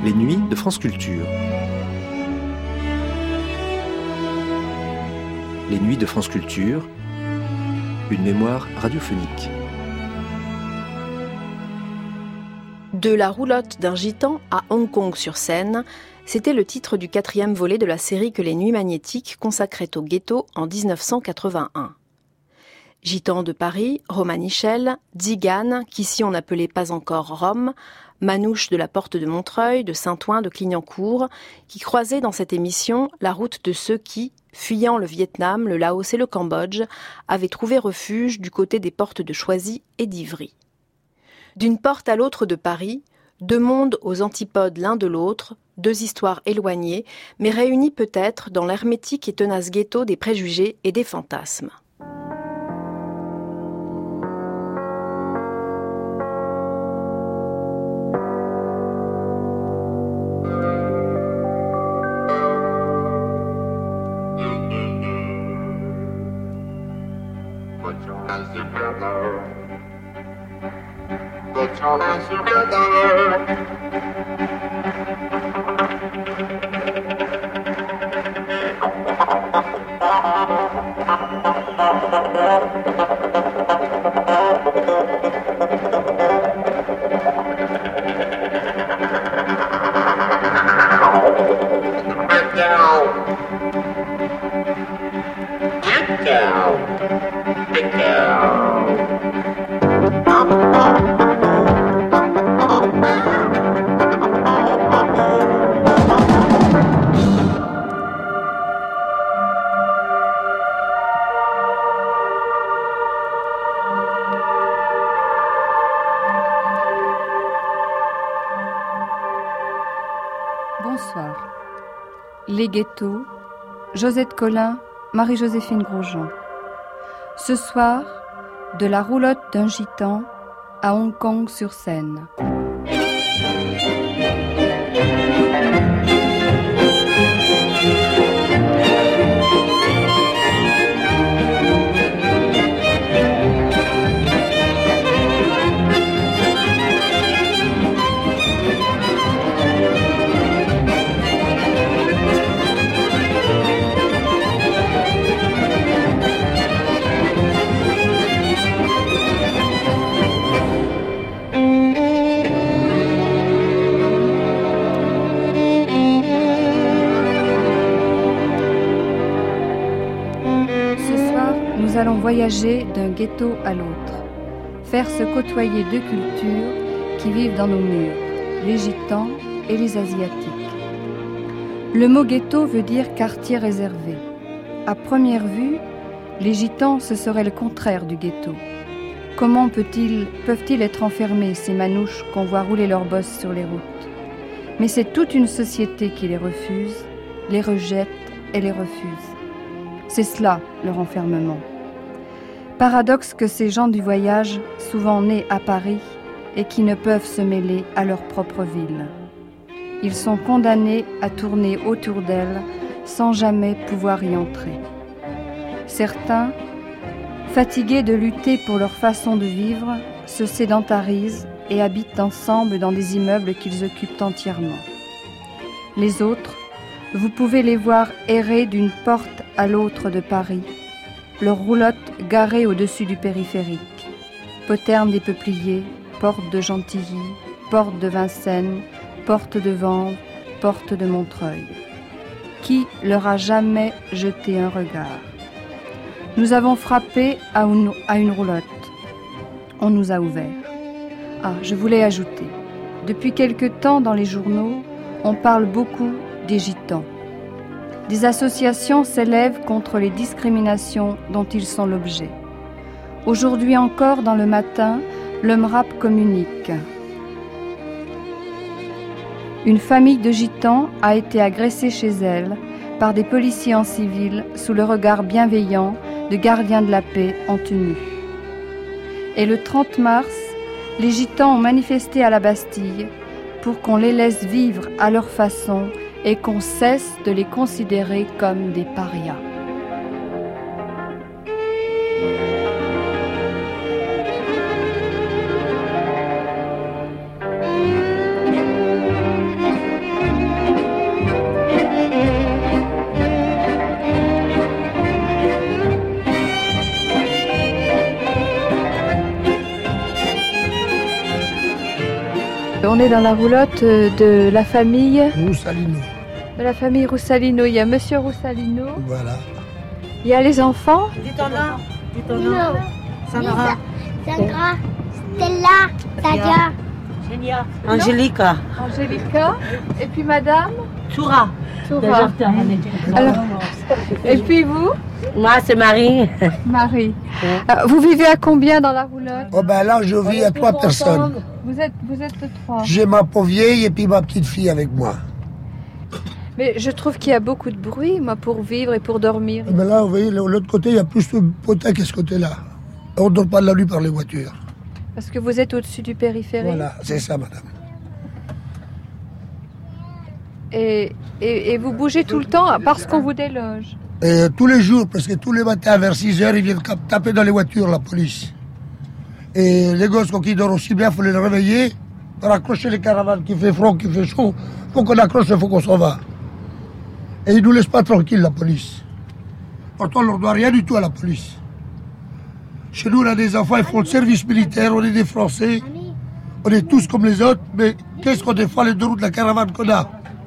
Les nuits de France Culture. Les nuits de France Culture, une mémoire radiophonique. De la roulotte d'un gitan à Hong Kong sur Seine, c'était le titre du 4e volet de la série que les Nuits magnétiques consacraient au ghetto en 1981. Gitans de Paris, Romanichels, Tziganes, qu'ici on n'appelait pas encore Roms, manouches de la Porte de Montreuil, de Saint-Ouen, de Clignancourt, qui croisaient dans cette émission la route de ceux qui, fuyant le Vietnam, le Laos et le Cambodge, avaient trouvé refuge du côté des portes de Choisy et d'Ivry. D'une porte à l'autre de Paris, deux mondes aux antipodes l'un de l'autre, deux histoires éloignées, mais réunies peut-être dans l'hermétique et tenace ghetto des préjugés et des fantasmes. Bonsoir. Les ghettos, Josette Collin, Marie-Joséphine Grosjean. Ce soir, de la roulotte d'un gitan à Hong Kong sur Seine. Nous allons voyager d'un ghetto à l'autre, faire se côtoyer deux cultures qui vivent dans nos murs, les gitans et les asiatiques. Le mot ghetto veut dire quartier réservé. À première vue, les gitans, ce serait le contraire du ghetto. Comment peuvent-ils être enfermés, ces manouches qu'on voit rouler leurs bosses sur les routes? Mais c'est toute une société qui les refuse, les rejette et les refuse. C'est cela, leur enfermement. Paradoxe que ces gens du voyage, souvent nés à Paris et qui ne peuvent se mêler à leur propre ville. Ils sont condamnés à tourner autour d'elle sans jamais pouvoir y entrer. Certains, fatigués de lutter pour leur façon de vivre, se sédentarisent et habitent ensemble dans des immeubles qu'ils occupent entièrement. Les autres, vous pouvez les voir errer d'une porte à l'autre de Paris, leurs roulottes garées au-dessus du périphérique. Poterne des Peupliers, porte de Gentilly, porte de Vincennes, porte de Vanves, porte de Montreuil. Qui leur a jamais jeté un regard? Nous avons frappé à une roulotte. On nous a ouvert. Ah, je voulais ajouter. Depuis quelque temps dans les journaux, on parle beaucoup des gitans. Des associations s'élèvent contre les discriminations dont ils sont l'objet. Aujourd'hui encore, dans le Matin, le MRAP communique. Une famille de gitans a été agressée chez elle par des policiers en civil sous le regard bienveillant de gardiens de la paix en tenue. Et le 30 mars, les gitans ont manifesté à la Bastille pour qu'on les laisse vivre à leur façon et qu'on cesse de les considérer comme des parias. On est dans la roulotte de la famille Roussalino. De la famille Roussalino. Il y a Monsieur Roussalino. Voilà. Il y a les enfants. Dis ton nom. Dis ton nom. Sandra. Sandra. Stella. Tadia. Génia. Angélica. Angélica. Et puis Madame Toura. Toura. Alors, et puis vous Moi, c'est Marie. Marie. Vous vivez à combien dans la roulotte? Oh ben là, je vis à 3 personnes. Vous êtes 3. J'ai ma pauvre vieille et puis ma petite fille avec moi. Mais je trouve qu'il y a beaucoup de bruit, moi, pour vivre et pour dormir. Mais là, vous voyez, de l'autre côté, il y a plus de potins qu'à ce côté-là. On ne dort pas de la nuit par les voitures. Parce que vous êtes au-dessus du périphérique. Voilà, c'est ça, madame. Et vous bougez tout le temps parce qu'on vous déloge. Et tous les jours, parce que tous les matins vers 6h, ils viennent taper dans les voitures, la police. Et les gosses, quand ils dorment aussi bien, il faut les réveiller pour accrocher les caravanes qui fait froid, qui fait chaud. Il faut qu'on accroche, il faut qu'on s'en va. Et ils ne nous laissent pas tranquilles, la police. Pourtant, on ne leur doit rien du tout à la police. Chez nous, on a des enfants, ils font le service militaire, on est des Français. On est tous comme les autres, mais qu'est-ce qu'on défend les deux roues de la caravane qu'on a,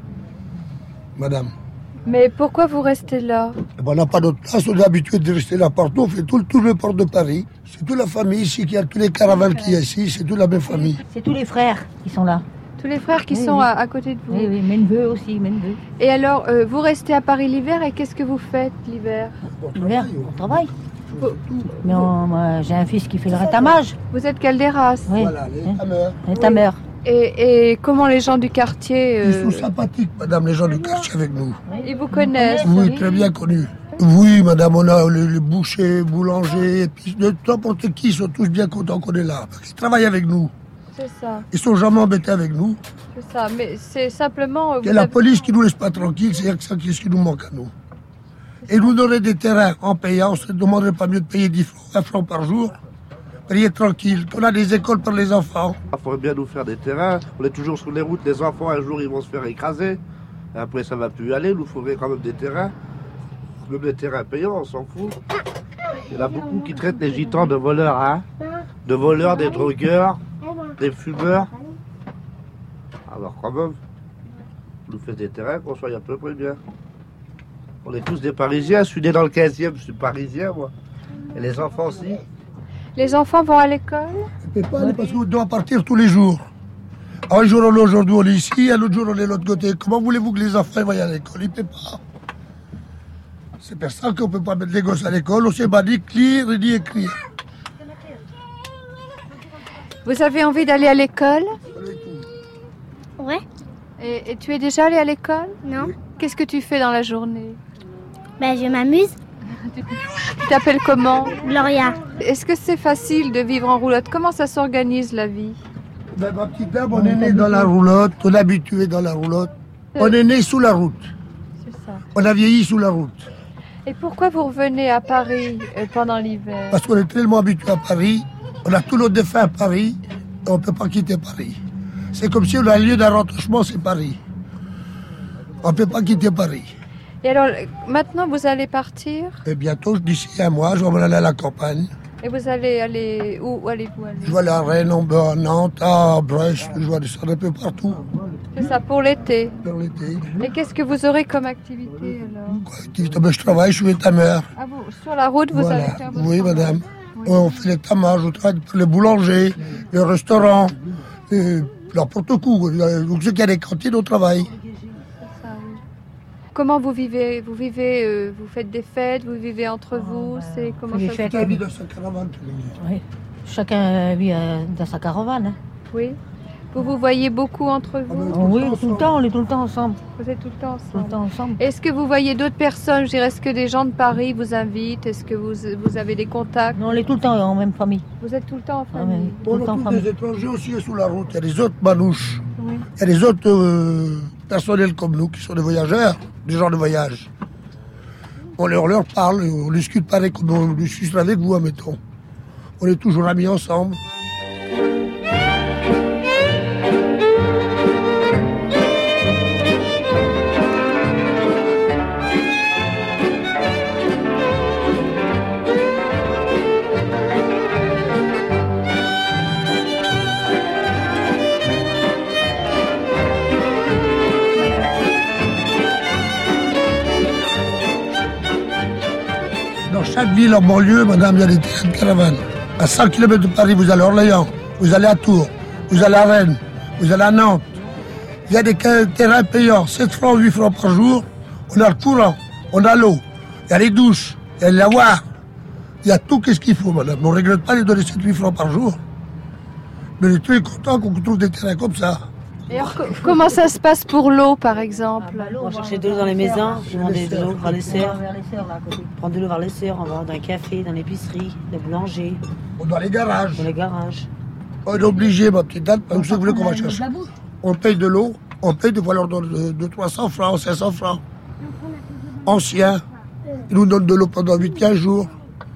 madame? Mais pourquoi vous restez là? On n'a pas d'autre place, on est habitué de rester là partout. On fait tout le port de Paris. C'est toute la famille ici, qui a tous les caravanes qu'il y a ici, c'est toute la même famille. C'est tous les frères qui sont là. Tous les frères qui sont à côté de vous. Oui, mes neveux aussi, mes neveux. Et alors, vous restez à Paris l'hiver et qu'est-ce que vous faites l'hiver? L'hiver, on travaille. Mais moi, j'ai un fils qui fait le rétamage. Vous êtes Calderas. Oui. Voilà, les tameurs. Les tameurs. Et comment les gens du quartier... Ils sont sympathiques, madame, les gens du quartier avec nous. Ils vous connaissent? Oui, très bien connus. Oui, madame, on a les bouchers, boulangers, et puis n'importe qui, ils sont tous bien contents qu'on est là. Parce qu'ils travaillent avec nous. C'est ça, Ils sont jamais embêtés avec nous. c'est ça. Mais c'est simplement... Il y a la police qui nous laisse pas tranquilles, c'est ça qui nous manque à nous. Et nous donner des terrains en payant, on se demanderait pas mieux de payer 10 francs, 20 francs par jour. Payer tranquille, qu'on a des écoles pour les enfants. Il faudrait bien nous faire des terrains. On est toujours sur les routes, les enfants, un jour, ils vont se faire écraser. Et après, ça va plus aller. Il nous faudrait quand même des terrains. Même des terrains payants, on s'en fout. Il y en a beaucoup qui traitent les gitans de voleurs, hein. De voleurs, des drogueurs, des fumeurs. Alors quand même, on nous fait des terrains qu'on soit à peu près bien. On est tous des Parisiens. Je suis né dans le 15e, je suis parisien, moi. Et les enfants aussi. Les enfants vont à l'école? On ne peut pas aller parce qu'on doit partir tous les jours. Un jour on est aujourd'hui, on est ici, un autre jour on est de l'autre côté. Comment voulez-vous que les enfants vaillent à l'école? Ils ne peuvent pas. C'est pour ça qu'on ne peut pas mettre les gosses à l'école. On ne sait pas ni lire ni écrire. Vous avez envie d'aller à l'école? Ouais. Et tu es déjà allé à l'école? Non. Qu'est-ce que tu fais dans la journée? Ben, je m'amuse. Tu t'appelles comment? Gloria. Est-ce que c'est facile de vivre en roulotte? Comment ça s'organise la vie? Ben, ma petite dame, on est né dans la roulotte, on est habitué dans la roulotte. On est né sous la route. C'est ça. On a vieilli sous la route. Et pourquoi vous revenez à Paris pendant l'hiver? Parce qu'on est tellement habitué à Paris, on a tous nos défunts à Paris, et on ne peut pas quitter Paris. C'est comme si on a un lieu d'arrangement, c'est Paris. On ne peut pas quitter Paris. Et alors, maintenant, vous allez partir? Et bientôt, d'ici un mois, je vais m'en aller à la campagne. Et vous allez aller... Où allez-vous aller? Je vais aller à Rennes, à Nantes, à Brest, je vais descendre un peu partout C'est ça, pour l'été. pour l'été. Et qu'est-ce que vous aurez comme activité alors? Quoi, activité, ben, je travaille, je suis étameur. Ah, vous, sur la route, vous allez Voilà. faire votre Oui, travail. madame. Oui. On fait l'étamage, je travaille pour les boulangers, les restaurants, n'importe quoi. Donc, ceux qui a des cantines, on travaille. C'est ça, oui. Comment vous vivez? Vous vivez, vous faites des fêtes, vous vivez entre vous, c'est comment Les ça se fêtes. passe? Chacun vit dans sa caravane tous les jours. Oui. Chacun vit dans sa caravane. Hein. Oui. Vous vous voyez beaucoup entre vous? Ah, Oui, tout le temps, on est tout le temps ensemble. Vous êtes tout le temps Tout le ensemble? temps ensemble. Est-ce que vous voyez d'autres personnes? Je dirais, est-ce que des gens de Paris vous invitent? Est-ce que vous avez des contacts? Non, on est tout le temps en même famille. Vous êtes tout le temps en Ah, famille? oui. Tout On le a temps en tous famille. des étrangers aussi sous la route. Il y a des autres manouches. Oui. Il y a des autres personnels comme nous qui sont des voyageurs, des gens de voyage. On leur parle, on discute pareil comme on discute avec vous, admettons. On est toujours amis ensemble. ville, en banlieue, madame, il y a des terrains de caravane. À 100 km de Paris, vous allez à Orléans, vous allez à Tours, vous allez à Rennes, vous allez à Nantes. Il y a des terrains payants, 7 francs, 8 francs par jour. On a le courant, on a l'eau, il y a les douches, il y a le lavoir. Il y a tout ce qu'il faut, madame. On ne regrette pas les donner 7-8 francs par jour. Mais les trucs contents qu'on trouve des terrains comme ça. Et alors, comment ça se passe pour l'eau, par exemple? On cherchait de l'eau dans les maisons, demander de l'eau vers les sœurs. Prendre de l'eau vers les sœurs, on va dans les cafés, dans l'épicerie, les boulangers. Dans les garages. Dans les garages. On est obligé, ma petite dame, parce que vous voulez qu'on va chercher. On paye de l'eau, on paye des fois leur de 300 francs, 500 francs. Anciens. Ils nous donnent de l'eau pendant 8-15 jours.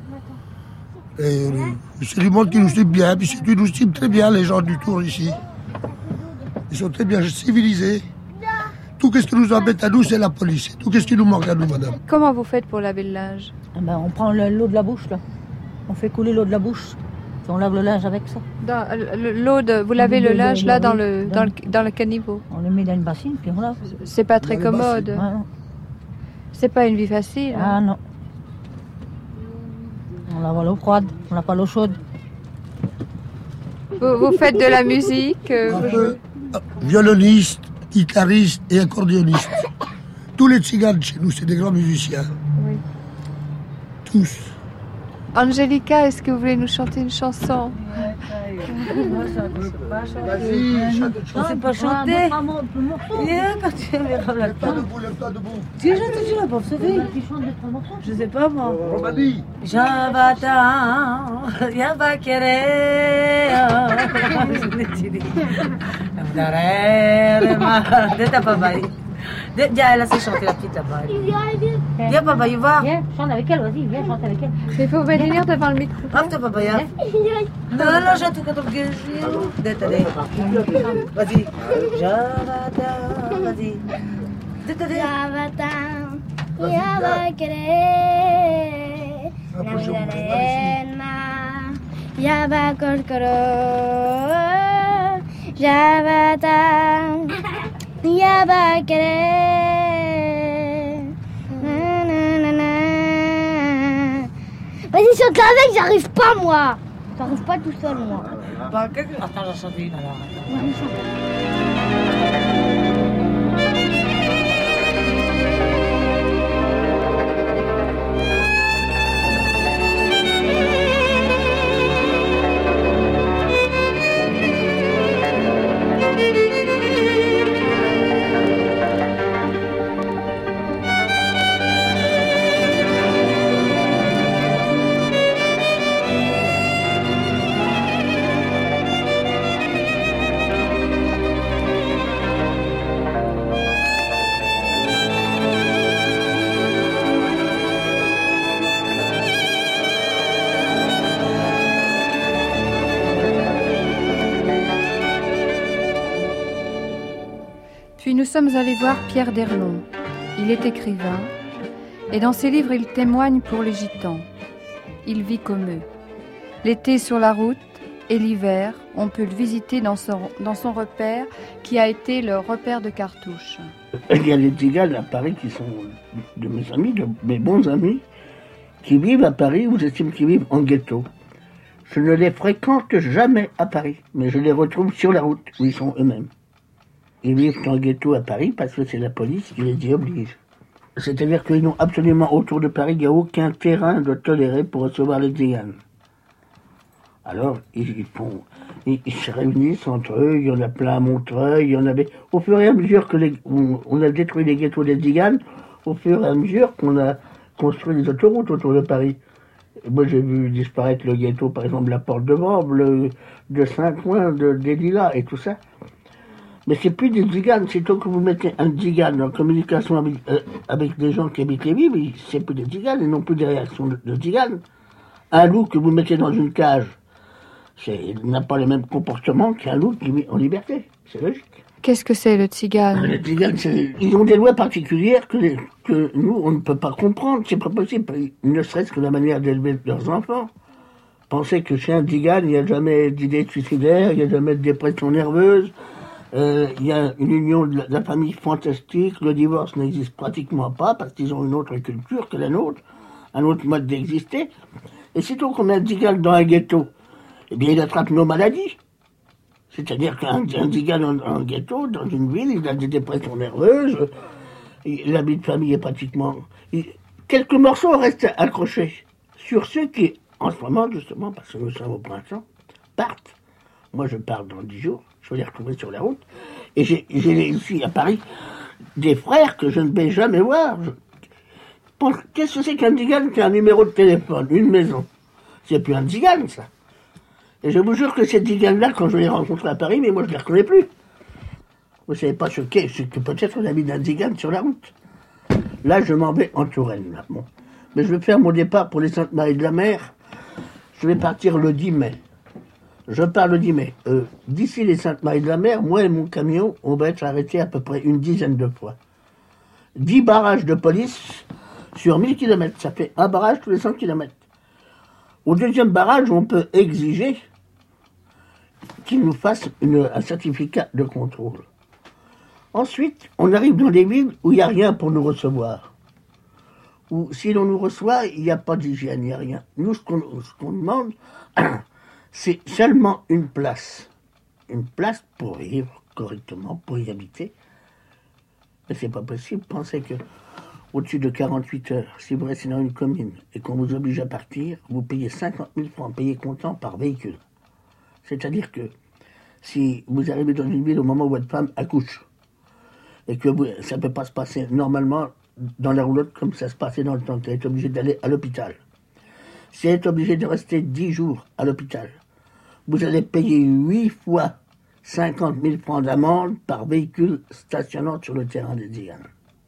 Et c'est du monde qui nous suit bien, puis ils nous suivent très bien, les gens du Tour ici. Ils sont très bien civilisés. Tout ce qui nous embête à nous, c'est la police. Tout ce qui nous manque à nous, madame. Comment vous faites pour laver le linge? On prend l'eau de la bouche, là. On fait couler l'eau de la bouche. Et on lave le linge avec ça. Vous lavez le linge, là, dans le caniveau? On le met dans une bassine, puis on lave. C'est pas très commode. Ah, non. C'est pas une vie facile. Ah non. On lave à l'eau froide, on n'a pas l'eau chaude. Vous faites de la musique Violoniste, guitariste et accordéoniste. Tous les tziganes chez nous, c'est des grands musiciens. Oui. Tous. Angelica, est-ce que vous voulez nous chanter une chanson? Vas-y, chante. On ne sait pas chanter. Quand tu verras la table. Tu as entendu la pauvre Sophie? Je sais pas moi. Romani. Jabatan, Yabakere. T'as pas baillé. Déjà, elle a sait chanter la petite là-bas. Viens, papa, il va. Viens, chante avec elle, vas-y, viens, chante avec elle. Il faut venir devant le micro. Hop, t'as pas baillé. Non, j'ai tout quand on gueule. Vas-y. Jabatan, vas-y. Jabatan, Yabakere, Navidarena, Yabakorkoro, Jabatan, Yabakere. Vas-y, chante avec, j'arrive pas moi. J'arrive pas tout seul moi. Attends, j'en chante une alors. Puis nous sommes allés voir Pierre Derlon. Il est écrivain et dans ses livres il témoigne pour les gitans. Il vit comme eux. L'été sur la route et l'hiver, on peut le visiter dans son repère qui a été le repère de Cartouche. Il y a des tziganes à Paris qui sont de mes amis, de mes bons amis, qui vivent à Paris ou j'estime qu'ils vivent en ghetto. Je ne les fréquente jamais à Paris, mais je les retrouve sur la route où ils sont eux-mêmes. Ils vivent en ghetto à Paris parce que c'est la police qui les y oblige. C'est-à-dire qu'ils n'ont absolument autour de Paris, il n'y a aucun terrain de toléré pour recevoir les tziganes. Alors, ils se réunissent entre eux, il y en a plein à Montreuil, il y en avait... Au fur et à mesure on a détruit les ghettos des tziganes, au fur et à mesure qu'on a construit des autoroutes autour de Paris. Moi, j'ai vu disparaître le ghetto, par exemple, la Porte de Vanves, de Saint-Ouen, des Lilas et tout ça. Mais c'est plus des tziganes, c'est tant que vous mettez un tzigane en communication avec des gens qui habitent les villes, c'est plus des tziganes et non plus des réactions de tziganes. Un loup que vous mettez dans une cage, il n'a pas le même comportement qu'un loup qui vit en liberté, c'est logique. Qu'est-ce que c'est le tzigane? Les tziganes, ils ont des lois particulières que nous, on ne peut pas comprendre, c'est pas possible, ne serait-ce que la manière d'élever leurs enfants. Pensez que chez un tzigane, il n'y a jamais d'idée suicidaire, il n'y a jamais de dépression nerveuse, il y a une union de la famille fantastique, le divorce n'existe pratiquement pas parce qu'ils ont une autre culture que la nôtre. un autre mode d'exister. Et sitôt qu'on met un Tzigan dans un ghetto, eh bien, il attrape nos maladies. C'est-à-dire qu'un Tzigan en ghetto, dans une ville, il a des dépressions nerveuses, la vie de famille est pratiquement... Quelques morceaux restent accrochés sur ceux qui, en ce moment, justement, parce que nous sommes au printemps, partent. Moi, je pars dans 10 jours, je vais les retrouver sur la route. Et j'ai ici, à Paris, des frères que je ne vais jamais voir. Qu'est-ce que c'est qu'un Tzigan? C'est un numéro de téléphone, une maison. C'est plus un Tzigan, ça. Et je vous jure que ces Tziganes-là, quand je les rencontre à Paris, mais moi, je ne les reconnais plus. Vous ne savez pas ce que peut-être la vie d'un Tzigan sur la route. Là, je m'en vais en Touraine. Là. Bon. Mais je vais faire mon départ pour les Saintes-Maries de la Mer. Je vais partir le 10 mai. Je pars le 10 mai. D'ici les Saintes-Maries de la Mer, moi et mon camion, on va être arrêtés à peu près une dizaine de fois. 10 barrages de police sur 1000 km. Ça fait un barrage tous les 100 km. Au deuxième barrage, on peut exiger qu'ils nous fassent un certificat de contrôle. Ensuite, on arrive dans des villes où il n'y a rien pour nous recevoir. Ou si l'on nous reçoit, il n'y a pas d'hygiène, il n'y a rien. Nous, ce qu'on demande, c'est seulement une place. Une place pour vivre correctement, pour y habiter. Mais c'est pas possible. Pensez que au-dessus de 48 heures, si vous restez dans une commune et qu'on vous oblige à partir, vous payez 50 000 francs, payés comptant par véhicule. C'est-à-dire que si vous arrivez dans une ville au moment où votre femme accouche, et que ça ne peut pas se passer normalement dans la roulotte comme ça se passait dans le temps, qu'elle est obligée d'aller à l'hôpital. Si elle est obligée de rester 10 jours à l'hôpital, vous allez payer 8 fois 50 000 francs d'amende par véhicule stationnant sur le terrain des Tziganes.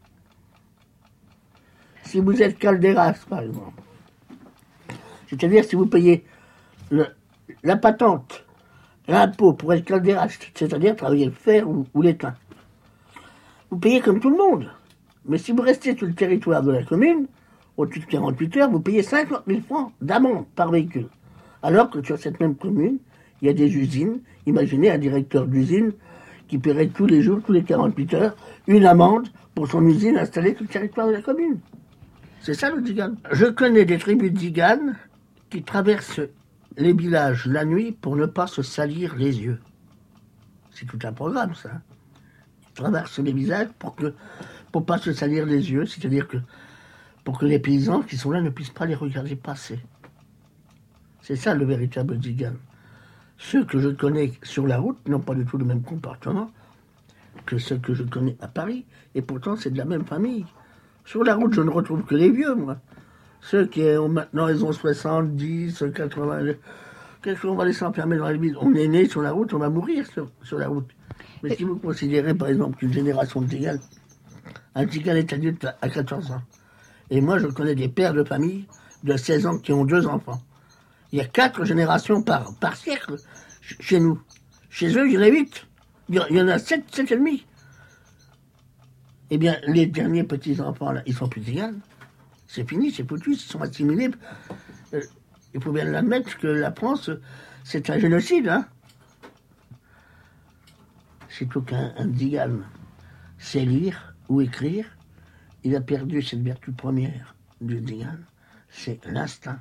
Si vous êtes Calderas, par exemple, c'est-à-dire si vous payez la patente, l'impôt pour être Calderas, c'est-à-dire travailler le fer ou l'étain, vous payez comme tout le monde. Mais si vous restez sur le territoire de la commune, au-dessus de 48 heures, vous payez 50 000 francs d'amende par véhicule. Alors que sur cette même commune, il y a des usines. Imaginez un directeur d'usine qui paierait tous les jours, tous les 48 heures, une amende pour son usine installée sur le territoire de la commune. C'est ça le Tzigan. Je connais des tribus de Tziganes qui traversent les villages la nuit pour ne pas se salir les yeux. C'est tout un programme, ça. Traverse les visages pour pas se salir les yeux, c'est-à-dire que pour que les paysans qui sont là ne puissent pas les regarder passer. C'est ça le véritable Tzigan. Ceux que je connais sur la route n'ont pas du tout le même comportement que ceux que je connais à Paris, et pourtant c'est de la même famille. Sur la route, je ne retrouve que les vieux, moi. Ceux qui ont maintenant, ils ont 70, 80... Qu'est-ce qu'on va les enfermer dans la ville? On est né sur la route, on va mourir sur la route. Mais si vous considérez, par exemple, qu'une génération de Tziganes, un Tzigan est adulte à 14 ans. Et moi, je connais des pères de famille de 16 ans qui ont 2 enfants. Il y a 4 générations par siècle chez nous. Chez eux, il y en a 8. Il y en a 7 et demi. Eh bien, les derniers petits-enfants, là, ils sont plus Tziganes. C'est fini, c'est foutu, ils sont assimilés. Il faut bien l'admettre que la France, c'est un génocide, hein. Sitôt qu'un Tzigan sait lire ou écrire, il a perdu cette vertu première du Tzigan, c'est l'instinct.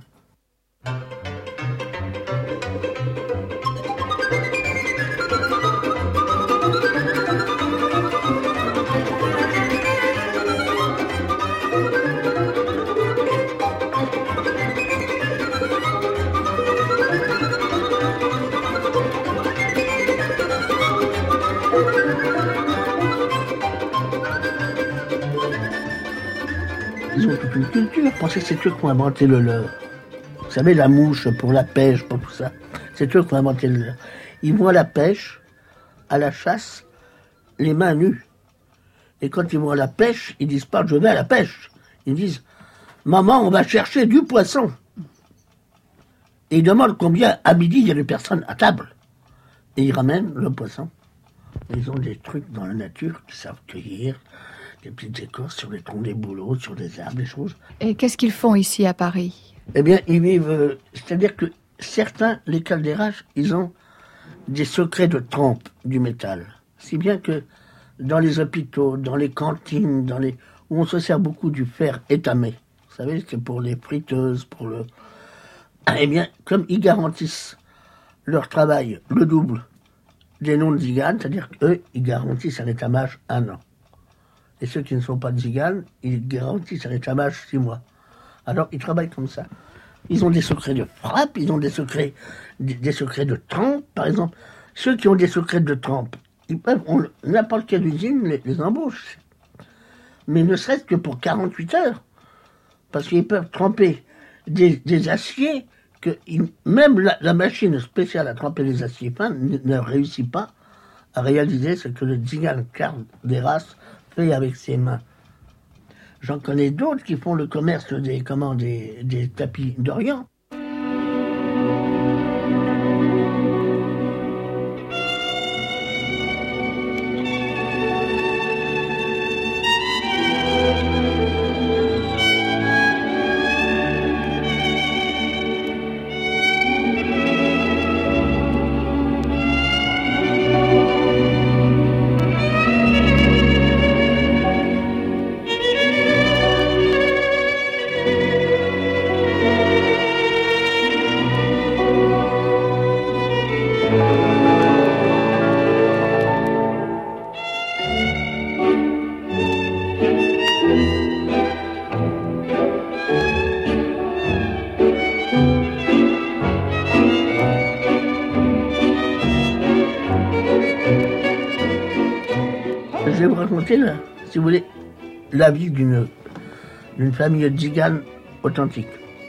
Ils ont toute une culture. Pensez que c'est eux qui ont inventé le leurre. Vous savez, la mouche pour la pêche, pour tout ça. C'est eux qui ont inventé le leurre. Ils vont à la pêche, à la chasse, les mains nues. Et quand ils vont à la pêche, ils disent pas « je vais à la pêche ». Ils disent « maman, on va chercher du poisson ». Et ils demandent combien à midi il y a de personnes à table. Et ils ramènent le poisson. Ils ont des trucs dans la nature qu'ils savent cueillir, des petites écorces sur les troncs des bouleaux, sur des arbres, des choses. Et qu'est-ce qu'ils font ici à Paris? Eh bien, ils vivent... c'est-à-dire que certains, les Calderas, ils ont des secrets de trempe du métal. Si bien que dans les hôpitaux, dans les cantines, où on se sert beaucoup du fer étamé, Vous savez, c'est pour les friteuses, pour le... Eh bien, comme ils garantissent leur travail le double des non-tziganes, c'est-à-dire qu'eux, ils garantissent un étamage 1 an. Et ceux qui ne sont pas tziganes, ils garantissent un étamage 6 mois. Alors, ils travaillent comme ça. Ils ont des secrets de frappe, ils ont des secrets de trempe, par exemple. Ceux qui ont des secrets de trempe, ils peuvent, n'importe quelle usine les embauche. Mais ne serait-ce que pour 48 heures. Parce qu'ils peuvent tremper des aciers que même la machine spéciale à tremper les aciers fins ne réussit pas à réaliser ce que le tzigane Karl Deras fait avec ses mains. J'en connais d'autres qui font le commerce des tapis d'Orient. Je vais vous raconter, si vous voulez, la vie d'une famille tzigane authentique.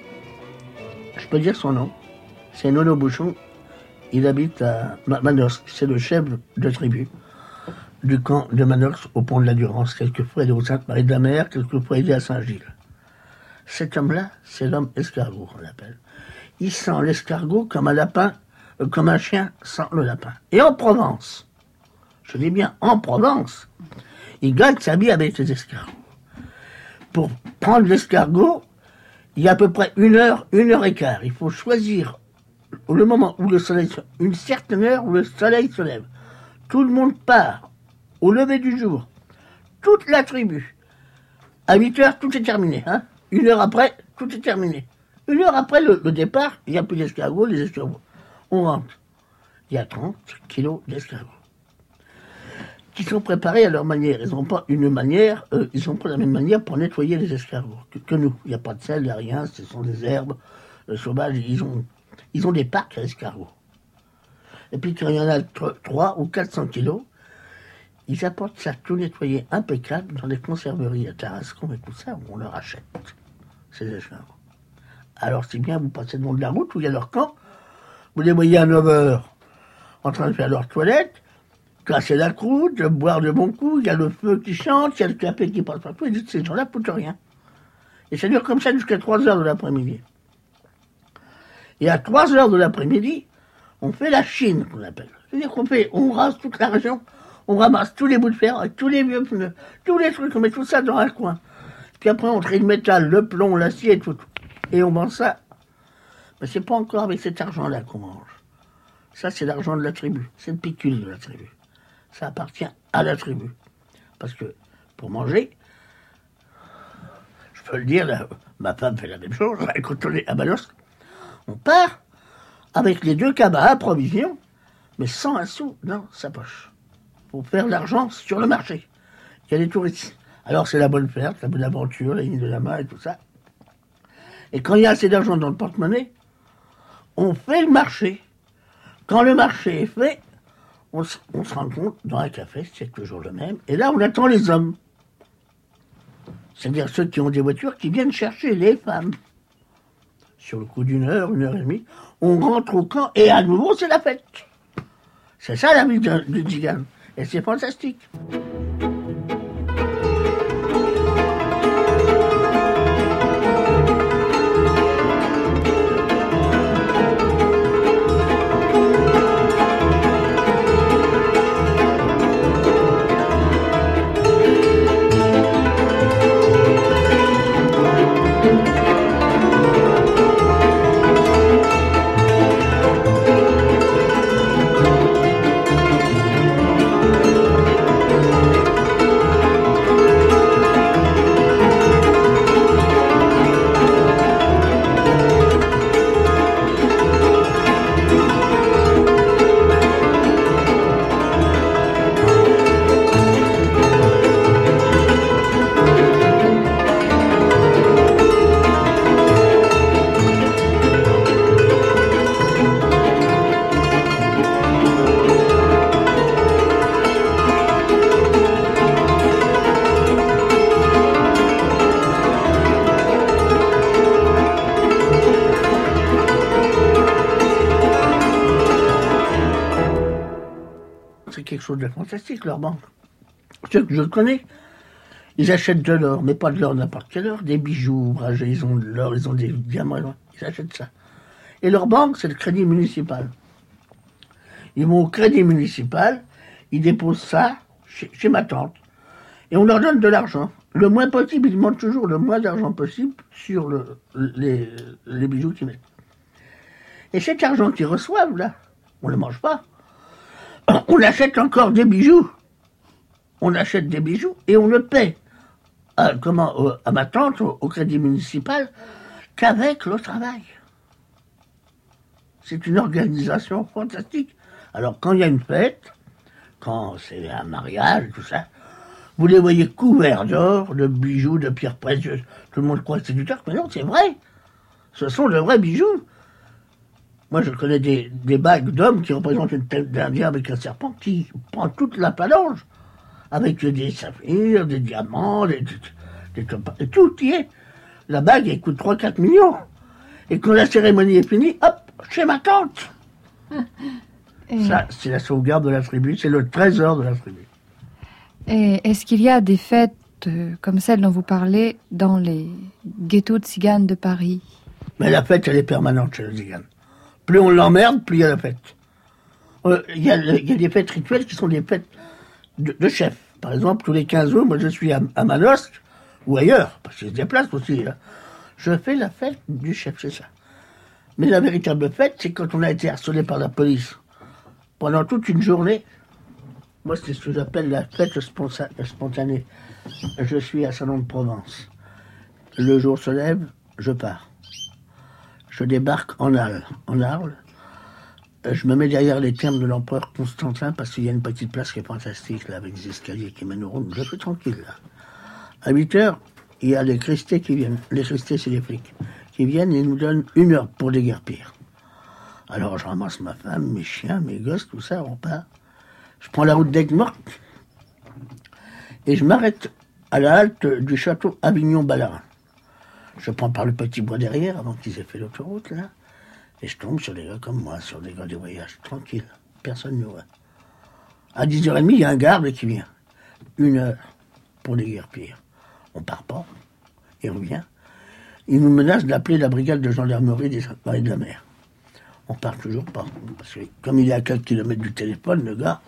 Je peux dire son nom. C'est Nono Bouchon. Il habite à Manosque. C'est le chef de tribu du camp de Manosque au pont de la Durance. Quelquefois, il est au Sainte-Marie-de-la-Mer, quelquefois, il est à Saint-Gilles. Cet homme-là, c'est l'homme escargot, on l'appelle. Il sent l'escargot comme un lapin, comme un chien sent le lapin. Et en Provence, je dis bien en Provence, il gagne sa vie avec les escargots. Pour prendre l'escargot, il y a à peu près 1 heure, 1 heure et quart. Il faut choisir le moment où le soleil une certaine heure où le soleil se lève. Tout le monde part au lever du jour. Toute la tribu. À 8 heures, tout est terminé. 1 heure après, tout est terminé. 1 heure après le départ, il n'y a plus d'escargots, les escargots. On rentre. Il y a 30 kilos d'escargots qui sont préparés à leur manière. Ils n'ont pas une manière, ils n'ont pas la même manière pour nettoyer les escargots que nous. Il n'y a pas de sel, il n'y a rien, ce sont des herbes sauvages. Ils ont des parcs à escargots. Et puis quand il y en a 300 ou 400 kilos, ils apportent ça tout nettoyé, impeccable, dans les conserveries à Tarascon et tout ça, où on leur achète ces escargots. Alors si bien vous passez le long de la route où il y a leur camp, vous les voyez à 9 heures en train de faire leur toilette, casser la croûte, boire de bons coups, il y a le feu qui chante, il y a le café qui passe partout, et ils disent ces gens-là ne foutent rien. Et ça dure comme ça jusqu'à 3 heures de l'après-midi. Et à 3 heures de l'après-midi, on fait la chine, qu'on appelle. C'est-à-dire on rase toute la région, on ramasse tous les bouts de fer, avec tous les vieux pneus, tous les trucs, on met tout ça dans un coin. Puis après, on trie le métal, le plomb, l'acier, tout. Et on vend ça. Mais c'est pas encore avec cet argent-là qu'on mange. Ça, c'est l'argent de la tribu. C'est le pécule de la tribu. Ça appartient à la tribu. Parce que, pour manger, je peux le dire, là, ma femme fait la même chose, quand on est à Manosque, on part avec les 2 cabas à provisions, mais sans un sou dans sa poche. Pour faire l'argent sur le marché. Il y a des touristes. Alors c'est la bonne fête, la bonne aventure, la ligne de la main et tout ça. Et quand il y a assez d'argent dans le porte-monnaie, on fait le marché. Quand le marché est fait, on se rencontre dans un café, c'est toujours le même, et là on attend les hommes. C'est-à-dire ceux qui ont des voitures qui viennent chercher les femmes. Sur le coup d'1 heure, 1 heure et demie, on rentre au camp et à nouveau c'est la fête. C'est ça la vie du tzigane. Et c'est fantastique. c'est quelque chose de fantastique, leur banque. Ceux que je connais, ils achètent de l'or, mais pas de l'or n'importe quel or, des bijoux ouvragés, ils ont de l'or, ils ont des diamants, ils achètent ça. Et leur banque, c'est le crédit municipal. Ils vont au crédit municipal, ils déposent ça chez ma tante, et on leur donne de l'argent. Le moins possible, ils demandent toujours le moins d'argent possible sur les bijoux qu'ils mettent. Et cet argent qu'ils reçoivent, là, on ne le mange pas. On achète encore des bijoux. On achète des bijoux et on ne paie à ma tante, au crédit municipal, qu'avec le travail. C'est une organisation fantastique. Alors, quand il y a une fête, quand c'est un mariage, tout ça, vous les voyez couverts d'or, de bijoux, de pierres précieuses. Tout le monde croit que c'est du turc, mais non, c'est vrai. Ce sont de vrais bijoux. Moi, je connais des bagues d'hommes qui représentent une tête d'Indien avec un serpent qui prend toute la phalange, avec des saphirs, des diamants, des tout y est. La bague, elle coûte 3-4 millions. Et quand la cérémonie est finie, hop, chez ma tante. Ça, c'est la sauvegarde de la tribu, c'est le trésor de la tribu. Et est-ce qu'il y a des fêtes comme celle dont vous parlez dans les ghettos de tziganes de Paris? Mais la fête, elle est permanente chez les tziganes. Plus on l'emmerde, plus il y a la fête. Il y a des fêtes rituelles qui sont des fêtes de chef. Par exemple, tous les 15 août, moi je suis à Manosque, ou ailleurs, parce que je se déplace aussi. Là. Je fais la fête du chef, c'est ça. Mais la véritable fête, c'est quand on a été harcelé par la police. Pendant toute une journée, moi c'est ce que j'appelle la fête spontanée. Je suis à Salon-de-Provence. Le jour se lève, je pars. Je débarque en Arles. Je me mets derrière les thermes de l'empereur Constantin parce qu'il y a une petite place qui est fantastique, là, avec des escaliers qui mènent au Rhône. Je suis tranquille, là. À 8h, il y a les Christés qui viennent. Les Christés, c'est les flics. Qui viennent et nous donnent 1 heure pour déguerpir. Alors, je ramasse ma femme, mes chiens, mes gosses, tout ça, on part. Je prends la route d'Aigues-Mortes et je m'arrête à la halte du château Avignon-Ballarin. Je prends par le petit bois derrière, avant qu'ils aient fait l'autoroute, là, et je tombe sur des gars comme moi, sur des gars de voyage, tranquille, personne ne voit. À 10h30, il y a un garde qui vient. 1 heure pour déguerpir. On part pas, il revient. Il nous menace d'appeler la brigade de gendarmerie des Saintes-Maries de la Mer. On part toujours pas, parce que comme il est à 4 km du téléphone, le gars,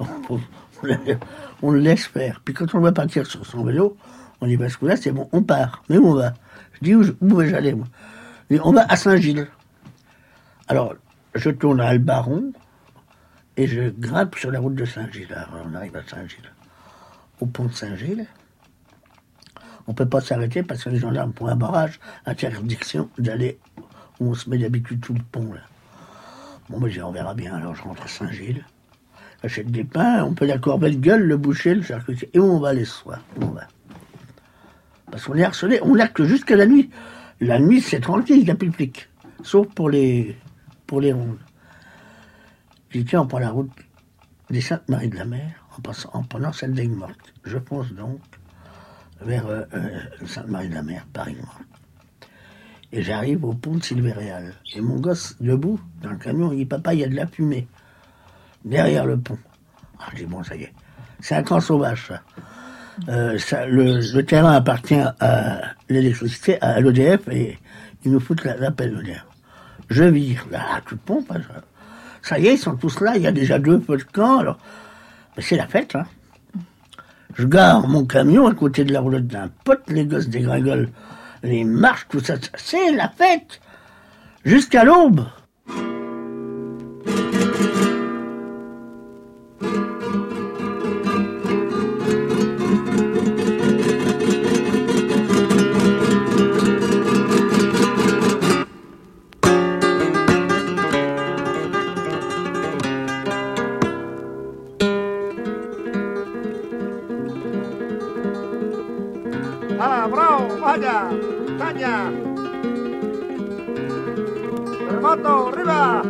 on le laisse faire. Puis quand on va partir sur son vélo, on dit, parce que là, c'est bon, on part. Mais où on va? Je dis, où vais-je aller, moi? On va à Saint-Gilles. Alors, je tourne à Albaron et je grimpe sur la route de Saint-Gilles. Alors, on arrive à Saint-Gilles. Au pont de Saint-Gilles, on ne peut pas s'arrêter parce que les gendarmes font un barrage, interdiction d'aller où on se met d'habitude sous le pont, là. Bon, moi, on verra bien. Alors, je rentre à Saint-Gilles, j'achète des pains, on peut la corvette gueule, le boucher, le charcutier. Et où on va aller ce soir? Où on va? Parce qu'on est harcelé, on n'a que jusqu'à la nuit. La nuit, c'est tranquille, il n'y a plus de flics. Sauf pour les rondes. Je dis, tiens, on prend la route des Saintes-Maries de la Mer, en prenant celle d'Aigues-Mortes. Je fonce donc vers Sainte-Marie de la Mer, Paris-Morte. Et j'arrive au pont de Silvéréal. Et mon gosse, debout, dans le camion, il dit, papa, il y a de la fumée. Derrière le pont. Alors, je dis, bon, ça y est. C'est un camp sauvage, ça. Le terrain appartient à l'électricité, à l'EDF, et ils nous foutent l'appel EDF. Je vire, là, tout le pont, ça y est, ils sont tous là, il y a déjà 2 feux de camp, alors, mais c'est la fête, hein. Je gare mon camion à côté de la roulotte d'un pote, les gosses dégringolent les marches, tout ça, c'est la fête, jusqu'à l'aube. Ah, bravo, vaya, Tania. Terremoto, arriba.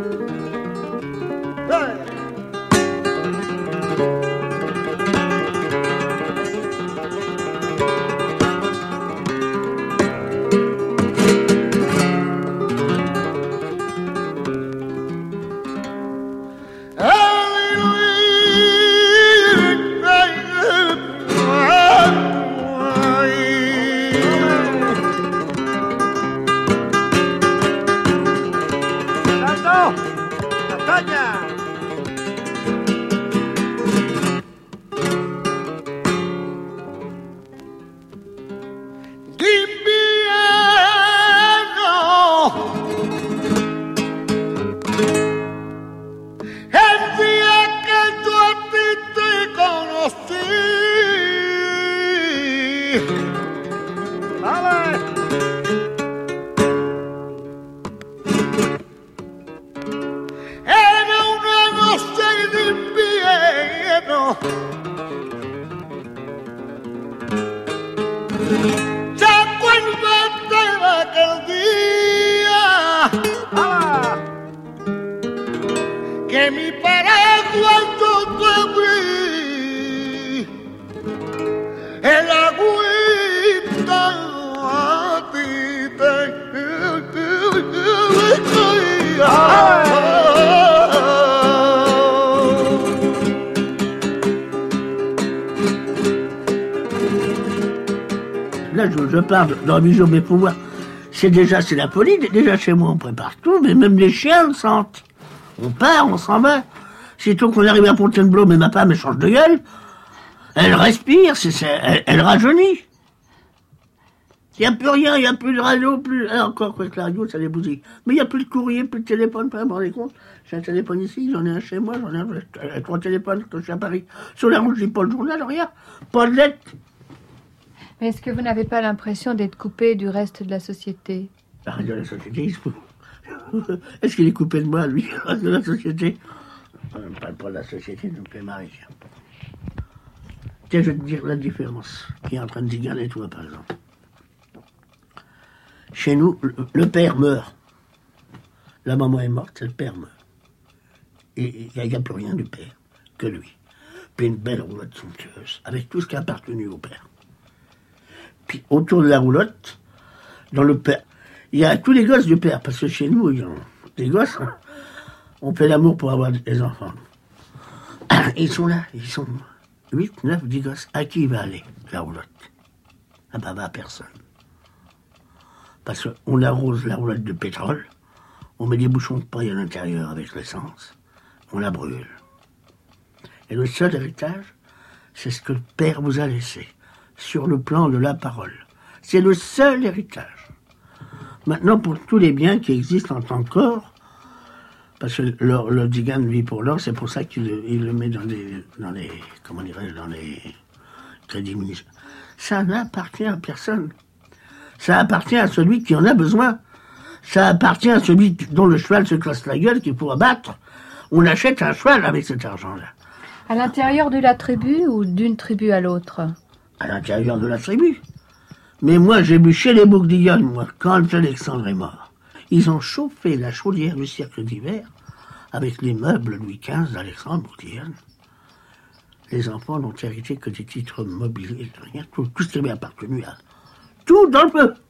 El día que yo a ti te conocí. ¡Vale! Era una noche de invierno. ¿Se acuerdan de aquel día? ¡Ah! Que mi paraguas yo te abrí, el agüita a ti te caía. Là, je parle dans la mesure de mes pouvoirs. C'est la folie. Déjà chez moi, on prépare tout, mais même les chiens le sentent. On part, on s'en va. Sitôt qu'on arrive à Fontainebleau, mais ma femme, elle change de gueule. Elle respire, elle rajeunit. Il n'y a plus rien, il n'y a plus de radio, plus... encore que la radio, ça les bousille. Mais il n'y a plus de courrier, plus de téléphone, vous vous rendez compte? J'ai un téléphone ici, j'en ai un chez moi, j'en ai 3 téléphones quand je suis à Paris. Sur la route, je lis pas le journal, rien. Pas de lettres. Mais est-ce que vous n'avez pas l'impression d'être coupé du reste de la société? Ah, de la société, il se fout. Est-ce qu'il est coupé de moi, lui, de la société? On ne parle pas de la société, donc c'est marré. Tiens, je vais te dire la différence qui est en train de dégainer toi, par exemple. Chez nous, le père meurt. La maman est morte, le père meurt. Et il n'y a plus rien du père que lui. Puis une belle roulotte somptueuse, avec tout ce qui a appartenu au père. Puis autour de la roulotte, dans le père, il y a tous les gosses du père, parce que chez nous, les gosses, on fait l'amour pour avoir des enfants. Ils sont là, ils sont 8, 9, 10 gosses. À qui il va aller, la roulotte? Ah bah, à personne. Parce qu'on arrose la roulotte de pétrole, on met des bouchons de paille à l'intérieur avec l'essence, on la brûle. Et le seul héritage, c'est ce que le père vous a laissé, sur le plan de la parole. C'est le seul héritage. Maintenant, pour tous les biens qui existent en tant que corps, parce que le Digan vit pour l'or, c'est pour ça qu'il le met dans les comment dirais-je, dans les crédits municipaux. Ça n'appartient à personne. Ça appartient à celui qui en a besoin. Ça appartient à celui dont le cheval se casse la gueule, qu'il faut abattre. On achète un cheval avec cet argent-là. À l'intérieur de la tribu ou d'une tribu à l'autre? À l'intérieur de la tribu. Mais moi, j'ai bu chez les Bourguignonnes, moi, quand Alexandre est mort. Ils ont chauffé la chaudière du cirque d'hiver avec les meubles Louis XV d'Alexandre Bourguignonne. Les enfants n'ont hérité que des titres mobiliers, rien, tout ce qui avait appartenu à... Tout dans le feu.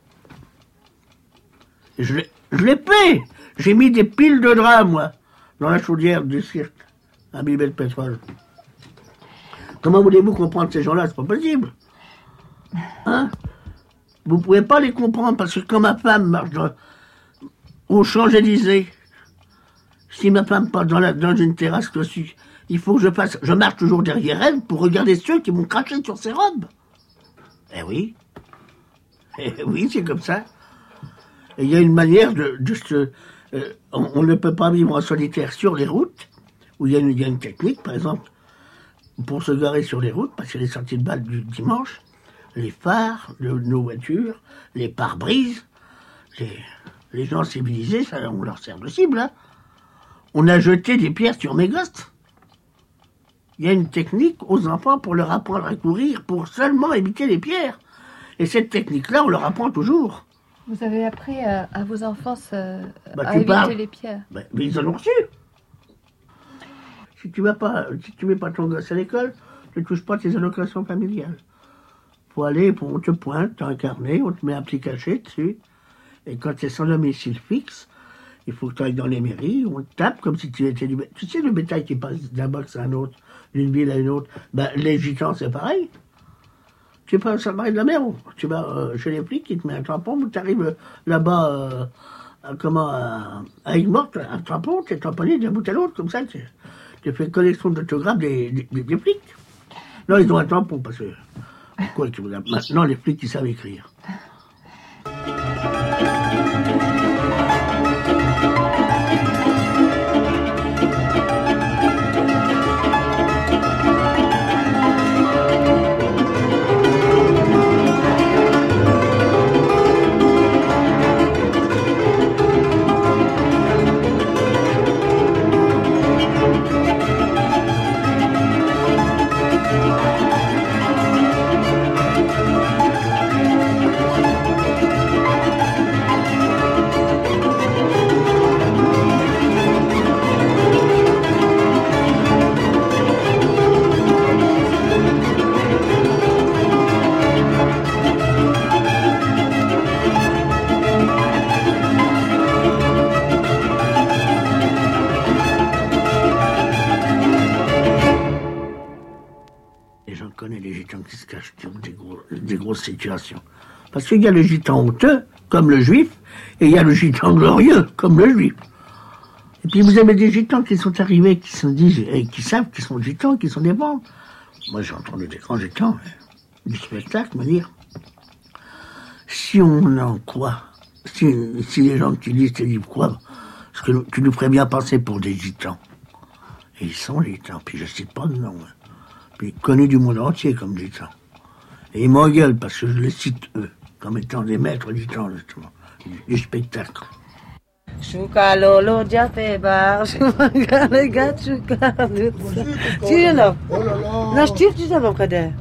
Je l'ai fait. J'ai mis des piles de draps, moi, dans la chaudière du cirque, imbibée de pétrole. Comment voulez-vous comprendre ces gens-là? C'est pas possible. Hein? Vous pouvez pas les comprendre, parce que quand ma femme marche aux Champs-Élysées, si ma femme passe dans une terrasse dessus, il faut que je marche toujours derrière elle pour regarder ceux qui vont cracher sur ses robes. Eh oui. Eh oui, c'est comme ça. Et il y a une manière on ne peut pas vivre en solitaire sur les routes, où il y a une technique, par exemple, pour se garer sur les routes, parce que les sorties de balles du dimanche, les phares de nos voitures, les pare-brises, les gens civilisés, ça, on leur sert de cible. Hein. On a jeté des pierres sur mes gosses. Il y a une technique aux enfants pour leur apprendre à courir, pour seulement éviter les pierres. Et cette technique-là, on leur apprend toujours. Vous avez appris à vos enfants à éviter les pierres. Mais ils en ont reçu. Si tu mets pas ton gosse à l'école, tu ne touches pas tes allocations familiales. Faut aller, on te pointe, tu as un carnet, on te met un petit cachet dessus. Et quand tu es sans domicile fixe, il faut que tu ailles dans les mairies, on te tape comme si tu étais du bétail. Tu sais, le bétail qui passe d'un box à un autre, d'une ville à une autre, les gitans, c'est pareil. Tu passes à Marie de la Mer, tu vas chez les flics, ils te mettent un tampon, tu arrives là-bas, à Aigues-Mortes, un tampon, tu es tamponné d'un bout à l'autre, comme ça, tu fais collection d'autographes des flics. Non, ils ont un tampon, parce que... Maintenant, les flics, ils savent écrire. connais les gitans qui se cachent dans des grosses situations. Parce qu'il y a le gitan honteux, comme le juif, et il y a le gitan glorieux, comme le juif. Et puis vous avez des gitans qui sont arrivés, qui se disent, et qui savent qu'ils sont gitans, qui sont des bons. Moi j'ai entendu des grands gitans du spectacle me dire, si on en croit, si les gens qui lisent tes livres croient, parce que tu nous ferais bien passer pour des gitans. Et ils sont les gitans, puis je cite pas de nom. Puis connus du monde entier comme gitans. Et ils m'engueulent parce que je les cite eux, comme étant des maîtres gitans, justement, du spectacle. Shuka lolo jafe bar, shuka le gat shuka. Tu là. Non, je tire, tu sais pas près.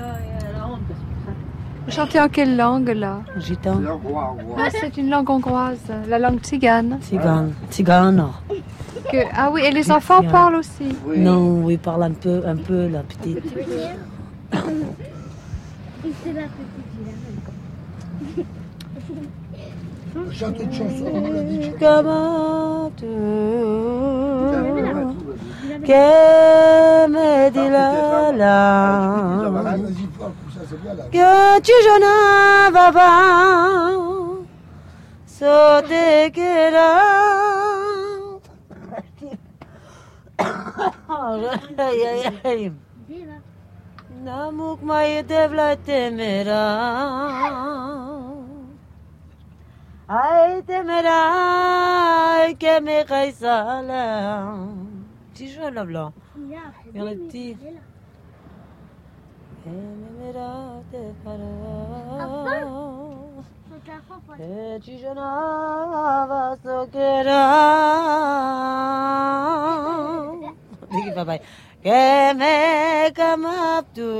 Vous chantez en quelle langue là? Gitan. Ah, c'est une langue hongroise, la langue tzigane. Tzigane. Ah oui, et les enfants parlent aussi? Oui. Non, ils parlent un peu, la petite. C'est la petite. Chante une chanson. Comment tu que me dit la que tu jeune baba sauter que là namuk mai devla temera ay temera que me caisala tu joues là blanc il y a le petit tu jeune va sokera Digi bye bye. Que me camaptu.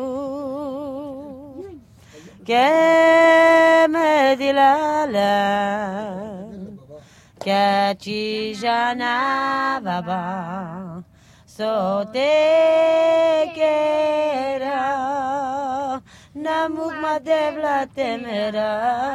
Que me dilala. Que chijana baba. Sote kera. Namuk madevla temera.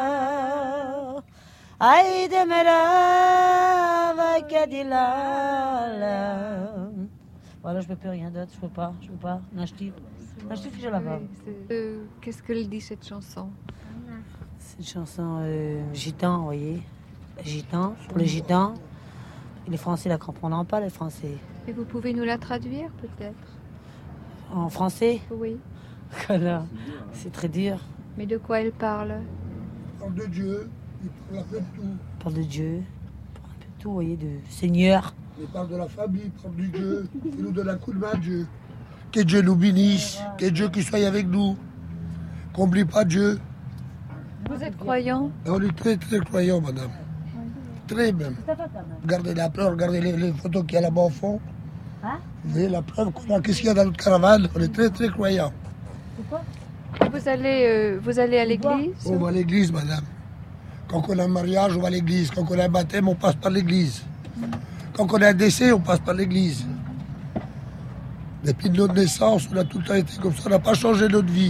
Ay demera va que dilala. Voilà, je peux plus rien d'autre, je peux pas. N'achète, je la pas. Qu'est-ce qu'elle dit cette chanson? C'est une chanson gitan, vous voyez. Gitan, pour les gitans. Les Français la comprendront pas, les Français. Et vous pouvez nous la traduire peut-être? En français? Oui. Voilà, c'est très dur. Mais de quoi elle parle? Il parle de Dieu, il parle un peu de tout. Il parle de Dieu, il parle un peu de tout, vous voyez, de Seigneur. Il parle de la famille, il parle du Dieu, il nous donne un coup de main, Dieu. Que Dieu nous bénisse, que Dieu qui soit avec nous, qu'on n'oublie pas Dieu. Vous êtes croyant? On est très très croyants, madame. Très même. Regardez la preuve, regardez les photos qu'il y a là-bas au fond. Vous voyez la preuve qu'on a, qu'est-ce qu'il y a dans notre caravane. On est très très croyants. Vous allez à l'église? On va à l'église, madame. Quand on a un mariage, on va à l'église. Quand on a un baptême, on passe par l'église. Quand on a un décès, on passe par l'église. Depuis notre naissance, on a tout le temps été comme ça. On n'a pas changé notre vie.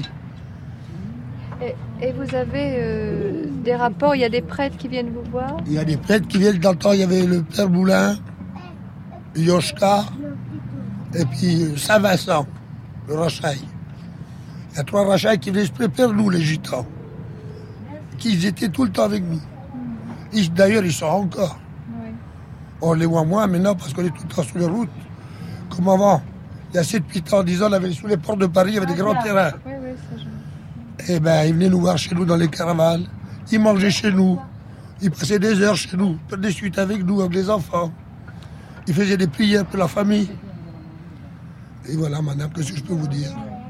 Et vous avez des rapports? Il y a des prêtres qui viennent vous voir? Il y a des prêtres qui viennent. Dans le temps, il y avait le Père Moulin, Yoshka, et puis Saint-Vincent, le Rachaï. Il y a 3 Rachaïs qui venaient se préparer, nous, les gitans. Qui étaient tout le temps avec nous. D'ailleurs, ils sont encore. Oui. On les voit moins maintenant parce qu'on est tout le temps sur les routes. Comme avant. Il y a 7-8 ans, 10 ans, on avait sous les ports de Paris, il y avait des grands terrains. Oui, ça je... Eh bien, ils venaient nous voir chez nous dans les caravanes. Ils mangeaient chez nous. Ils passaient des heures chez nous, des suites avec nous, avec les enfants. Ils faisaient des prières pour la famille. Et voilà, madame, qu'est-ce que je peux vous dire?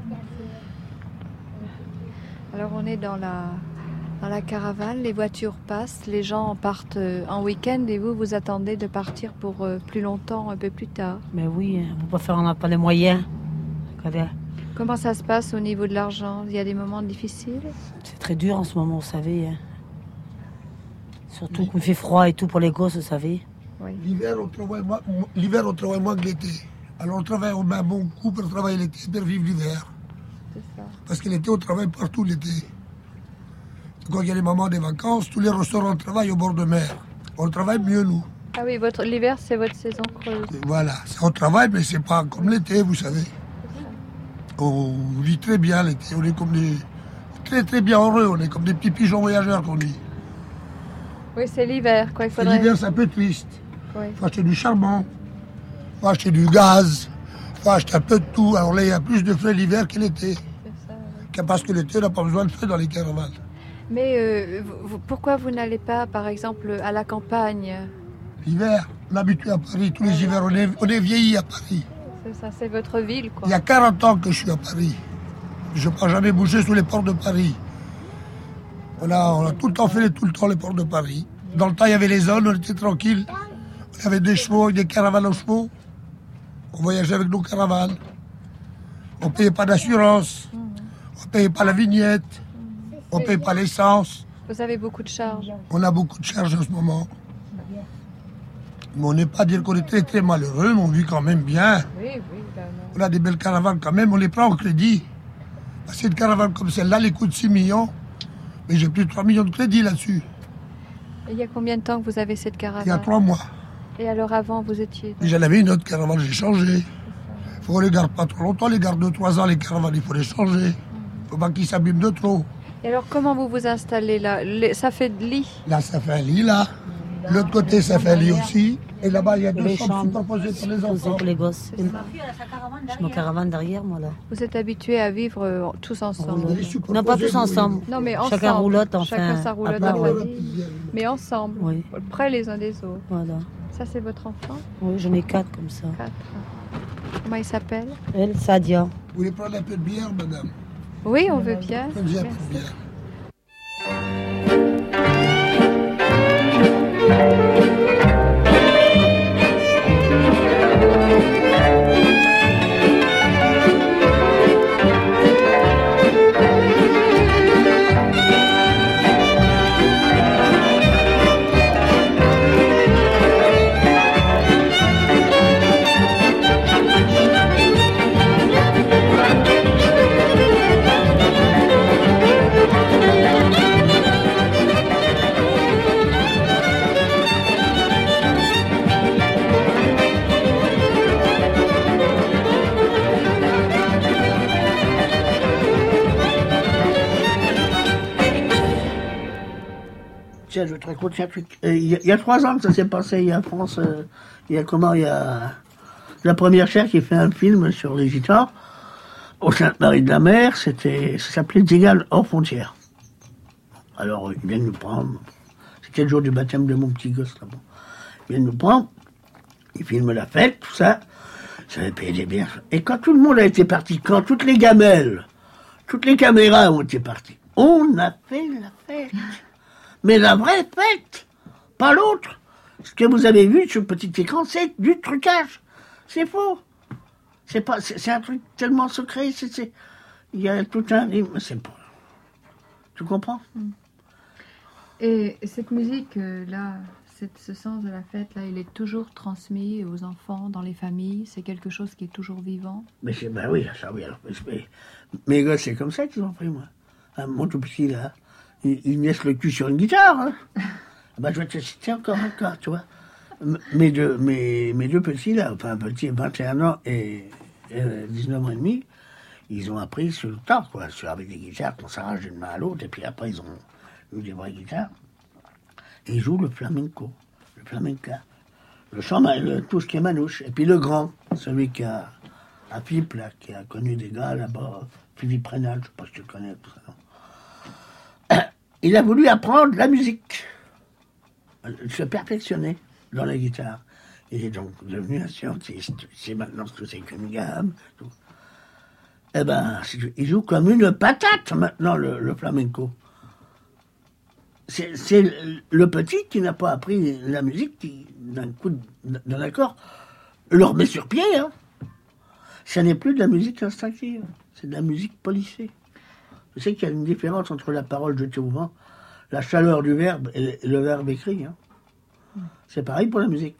Alors, on est dans la caravane, les voitures passent, les gens partent en week-end et vous attendez de partir pour plus longtemps, un peu plus tard. Mais oui, on n'a pas les moyens. Comment ça se passe au niveau de l'argent? Il y a des moments difficiles? C'est très dur en ce moment, vous savez. Surtout qu'il fait froid et tout pour les gosses, vous savez. Oui. L'hiver, on travaille moins que l'été. Alors on met un bon coup pour travailler l'été, pour vivre l'hiver. C'est ça. Parce que l'été, on travaille partout l'été. Quand il y a les moments des vacances, tous les restaurants travaillent au bord de mer. On travaille mieux, nous. Ah oui, l'hiver, c'est votre saison creuse. Et voilà, on travaille, mais c'est pas comme l'été, vous savez. On vit très bien l'été, on est comme des... Très très bien heureux, on est comme des petits pigeons voyageurs qu'on dit. Oui, c'est l'hiver, quoi. Il faudrait... L'hiver, c'est un peu triste. Oui. Il faut acheter du charbon, il faut acheter du gaz, il faut acheter un peu de tout. Alors là, il y a plus de frais l'hiver que l'été. C'est ça, oui. Parce que l'été, on n'a pas besoin de frais dans les caravanes. Mais pourquoi vous n'allez pas, par exemple, à la campagne? L'hiver, on est habitué à Paris. Tous les hivers, on est vieilli à Paris. C'est ça, c'est votre ville, quoi. Il y a 40 ans que je suis à Paris. Je n'ai pas jamais bougé sous les ports de Paris. On a tout le temps fait tout le temps les ports de Paris. Dans le temps, il y avait les zones, on était tranquille. On avait des chevaux, des caravanes aux chevaux. On voyageait avec nos caravanes. On ne payait pas d'assurance. On ne payait pas la vignette. On ne payait pas l'essence. Vous avez beaucoup de charges. On a beaucoup de charges en ce moment. Mais on n'est pas dire qu'on est très très malheureux, mais on vit quand même bien. Oui, oui. On a des belles caravanes quand même, on les prend au crédit. Parce qu'une caravane comme celle-là, elle coûte 6 millions. Mais j'ai plus de 3 millions de crédit là-dessus. Et il y a combien de temps que vous avez cette caravane? Il y a 3 mois. Et alors avant, vous étiez... Et j'en avais une autre caravane, j'ai changé. Il faut qu'on les garde pas trop longtemps, les garde 2-3 ans, les caravanes, il faut les changer. Il ne faut pas qu'ils s'abîment de trop. Et alors comment vous vous installez là? Ça fait de lit? Là, ça fait un lit, là. L'autre côté, ça fait un lit aussi. Et là-bas, il y a deux chambres superposées pour les enfants. Pour les gosses. J'ai mon caravane derrière, moi, là. Vous êtes habitués à vivre tous ensemble? Non, pas tous ensemble. Non, mais ensemble. Chacun roulotte, enfin. Chacun sa roulotte à à part, famille. Mais ensemble, Oui. près les uns des autres. Voilà. Ça, c'est votre enfant? Oui, j'en ai 4 comme ça. 4. Comment il s'appelle? Elle, Sadia. Vous voulez prendre un peu de bière, madame? Oui, on veut bien. Prenez un peu de bière. Tiens, je te raconte un truc. Il y a 3 ans que ça s'est passé, il y a France, il y a la première chaire qui fait un film sur les Gitans, au Sainte-Marie-de-la-Mer, ça s'appelait Zigane hors frontières. Alors, ils viennent nous prendre, c'était le jour du baptême de mon petit gosse, là-bas. Ils viennent nous prendre, ils filment la fête, tout ça, ça avait payé des bières. Et quand tout le monde a été parti, quand toutes les gamelles, toutes les caméras ont été parties, on a fait la fête. Mais la vraie fête, pas l'autre. Ce que vous avez vu sur le petit écran, c'est du trucage. C'est faux. C'est un truc tellement secret. Il y a tout un... C'est pas... Tu comprends? Et cette musique-là, ce sens de la fête, là, il est toujours transmis aux enfants, dans les familles? C'est quelque chose qui est toujours vivant? Mais ben oui, ça oui. Alors, mes gosses, c'est comme ça qu'ils ont pris, moi. Mon tout petit, là, ils naissent le cul sur une guitare. Hein. Ben, je vais te citer encore un cas, tu vois. Mes deux petits, là, enfin, un petit, 21 ans et 19 ans et demi, ils ont appris sur le temps, quoi, avec des guitares qu'on s'arrache d'une main à l'autre, et puis après, ils ont eu des vraies guitares. Et ils jouent le flamenco, le flamenca, le chant, tout ce qui est manouche. Et puis le grand, celui qui a Philippe, là, qui a connu des gars là-bas, Philippe Rénal, je sais pas si tu le connais, tout ça, non. Il a voulu apprendre la musique, se perfectionner dans la guitare. Il est donc devenu un scientiste. C'est maintenant ce que c'est qu'une gamme. Tout. Eh ben, il joue comme une patate maintenant, le flamenco. C'est le petit qui n'a pas appris la musique, qui, d'un accord, le remet sur pied. Hein. Ça n'est plus de la musique instinctive, c'est de la musique policée. Je sais qu'il y a une différence entre la parole jetée au vent, la chaleur du verbe et le verbe écrit. Hein. C'est pareil pour la musique.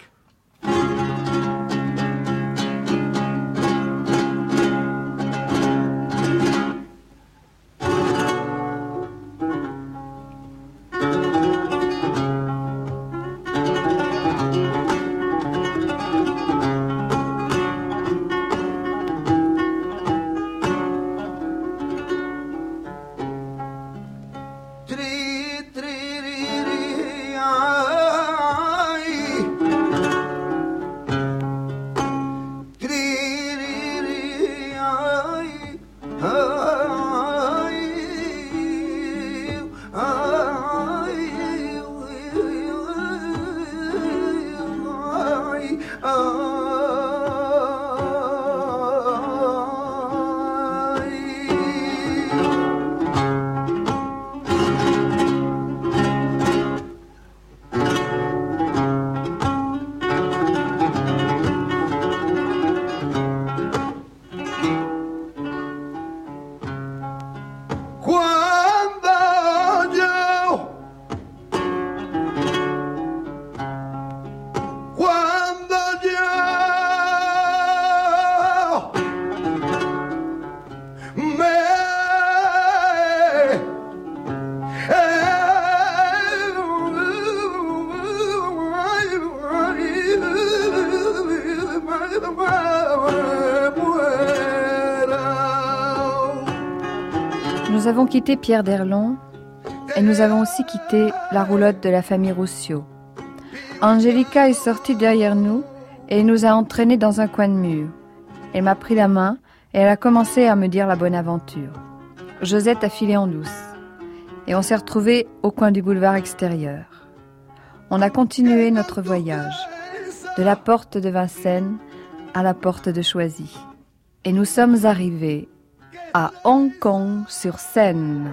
Nous avons quitté Pierre d'Erlon et nous avons aussi quitté la roulotte de la famille Roussio. Angelica est sortie derrière nous et nous a entraînés dans un coin de mur. Elle m'a pris la main et elle a commencé à me dire la bonne aventure. Josette a filé en douce et on s'est retrouvés au coin du boulevard extérieur. On a continué notre voyage de la porte de Vincennes à la porte de Choisy et nous sommes arrivés à Hong Kong sur Seine.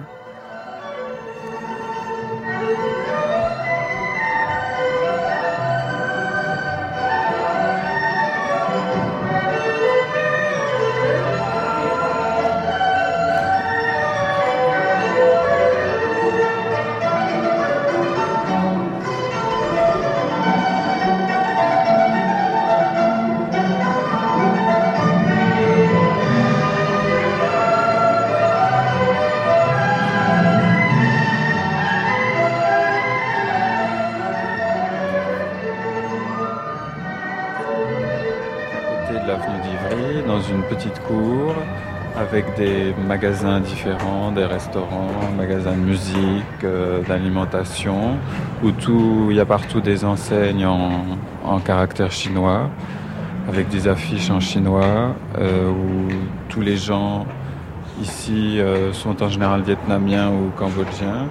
Petite cour avec des magasins différents, des restaurants, magasins de musique, d'alimentation, où il y a partout des enseignes en caractère chinois, avec des affiches en chinois, où tous les gens ici sont en général vietnamiens ou cambodgiens.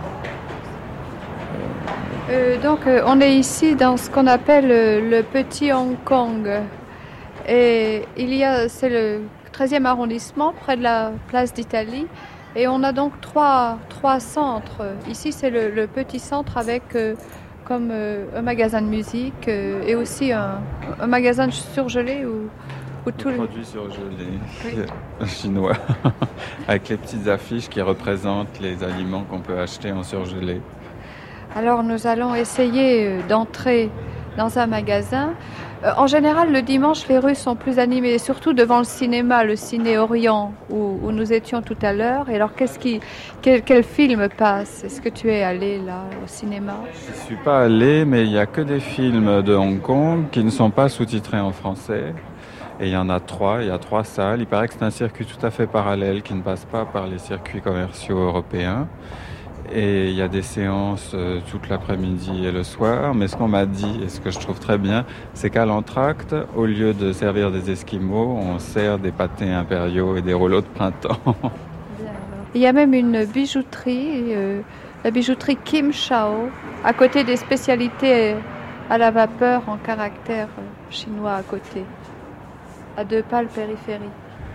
Donc on est ici dans ce qu'on appelle le petit Hong Kong. Et c'est le 13e arrondissement, près de la place d'Italie. Et on a donc trois centres. Ici, c'est le petit centre avec comme un magasin de musique et aussi un magasin de surgelés où tous les produits surgelés chinois, avec les petites affiches qui représentent les aliments qu'on peut acheter en surgelé. Alors, nous allons essayer d'entrer dans un magasin. En général, le dimanche, les rues sont plus animées, surtout devant le cinéma, le Ciné Orient, où nous étions tout à l'heure. Et alors, quel film passe? Est-ce que tu es allé là, au cinéma? Je ne suis pas allé, mais il n'y a que des films de Hong Kong qui ne sont pas sous-titrés en français. Et il y en a 3, il y a 3 salles. Il paraît que c'est un circuit tout à fait parallèle qui ne passe pas par les circuits commerciaux européens. Et il y a des séances toute l'après-midi et le soir. Mais ce qu'on m'a dit, et ce que je trouve très bien, c'est qu'à l'entracte, au lieu de servir des esquimaux, on sert des pâtés impériaux et des rouleaux de printemps. Il y a même une bijouterie, la bijouterie Kim Chao, à côté des spécialités à la vapeur en caractère chinois à côté, à 2 pas le périphérie.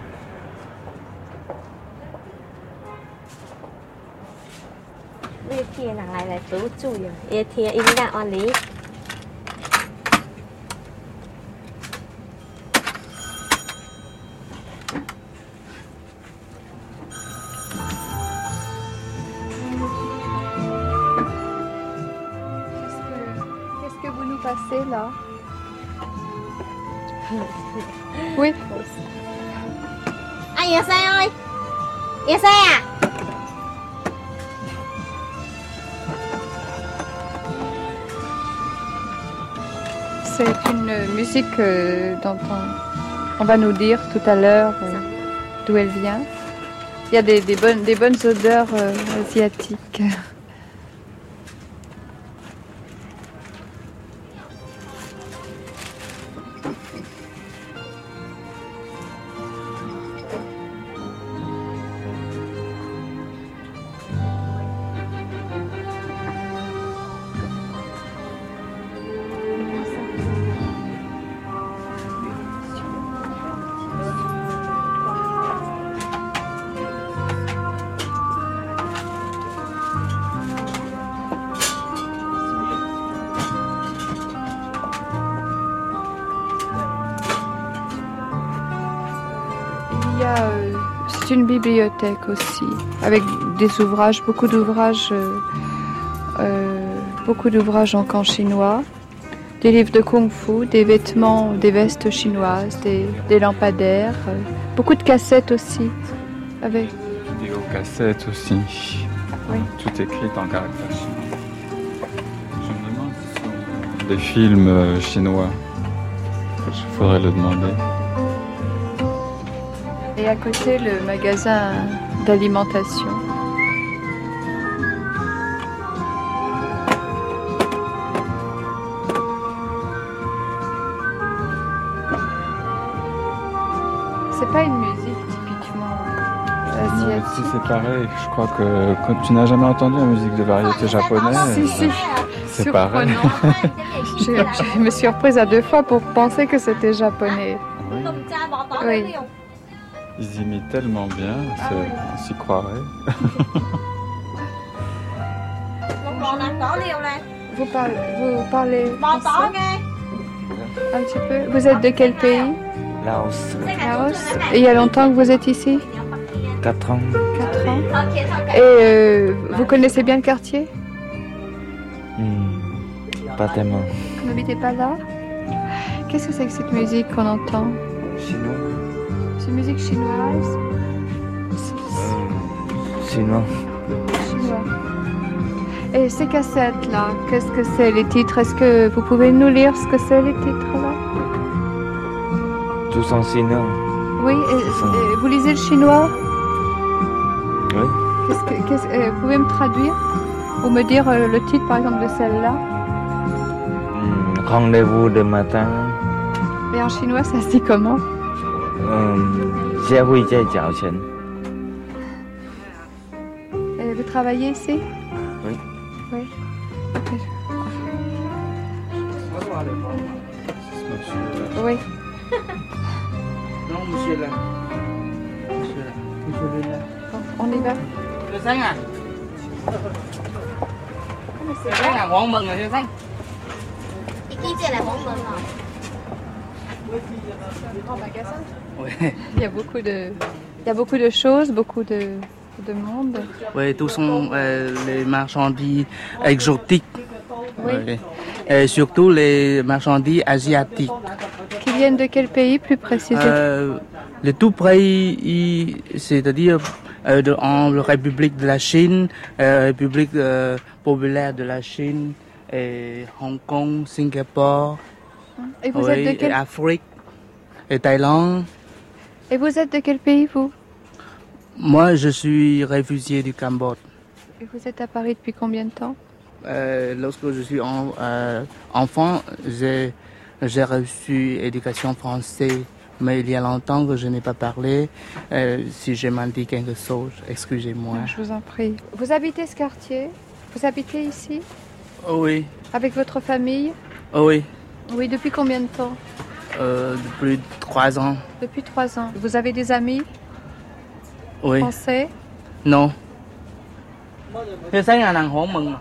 Qu'est-ce que vous nous passez là? Oui. Anh yêu xe ơi. Yêu xe à? C'est une musique dont on va nous dire tout à l'heure d'où elle vient. Il y a des bonnes odeurs asiatiques. C'est une bibliothèque aussi, avec des ouvrages, beaucoup d'ouvrages en chinois, des livres de kung-fu, des vêtements, des vestes chinoises, des lampadaires, beaucoup de cassettes aussi. Avec vidéocassettes aussi. Oui. Tout écrit en caractère chinois. Je me demande si ce sont des films chinois. Il faudrait le demander. Et à côté, le magasin d'alimentation. C'est pas une musique typiquement asiatique. Si, c'est pareil. Je crois que quand tu n'as jamais entendu la musique de variété japonaise, Si. c'est pareil. Je me suis surprise à 2 fois pour penser que c'était japonais. Oui. Ils imitent tellement bien, on s'y croirait. Vous parlez français un petit peu. Vous êtes de quel pays? Laos. Laos. Et il y a longtemps que vous êtes ici? 4 ans. 4 ans. Et vous connaissez bien le quartier? Pas tellement. Vous n'habitez pas là? Qu'est-ce que c'est que cette musique qu'on entend? Chinois. C'est une musique chinoise? Chinois. Chinois. Et ces cassettes-là, qu'est-ce que c'est les titres? Est-ce que vous pouvez nous lire ce que c'est les titres-là? Tous en chinois. Oui, et vous lisez le chinois? Oui. Vous pouvez me traduire? Ou me dire le titre par exemple de celle-là? Rendez-vous de matin. Et en chinois, ça se dit comment? Et vous travaillez ici? Oui. Oui. Oui. Non, monsieur là. Bon, on y va. Thưa Xanh à? Xanh à, có mừng rồi thưa Xanh. Oui. Il y a beaucoup de choses, beaucoup de monde. Oui, tous sont les marchandises exotiques. Oui. Oui. Et surtout les marchandises asiatiques. Qui viennent de quel pays plus précisément? Le tout pays, c'est-à-dire en République de la Chine, République populaire de la Chine, et Hong Kong, Singapour, et vous êtes de quel... et Afrique, et Thaïlande. Et vous êtes de quel pays, vous? Moi, je suis réfugié du Cambodge. Et vous êtes à Paris depuis combien de temps? Lorsque je suis enfant, j'ai reçu éducation française, mais il y a longtemps que je n'ai pas parlé. Si j'ai menti quelque chose, excusez-moi. Je vous en prie. Vous habitez ce quartier? Vous habitez ici? Oui. Avec votre famille? Oui. Oui, depuis combien de temps? Depuis 3 ans. Depuis 3 ans. Vous avez des amis? Oui. Français? Non. Thưa Xanh là nàng Hổ Mừng.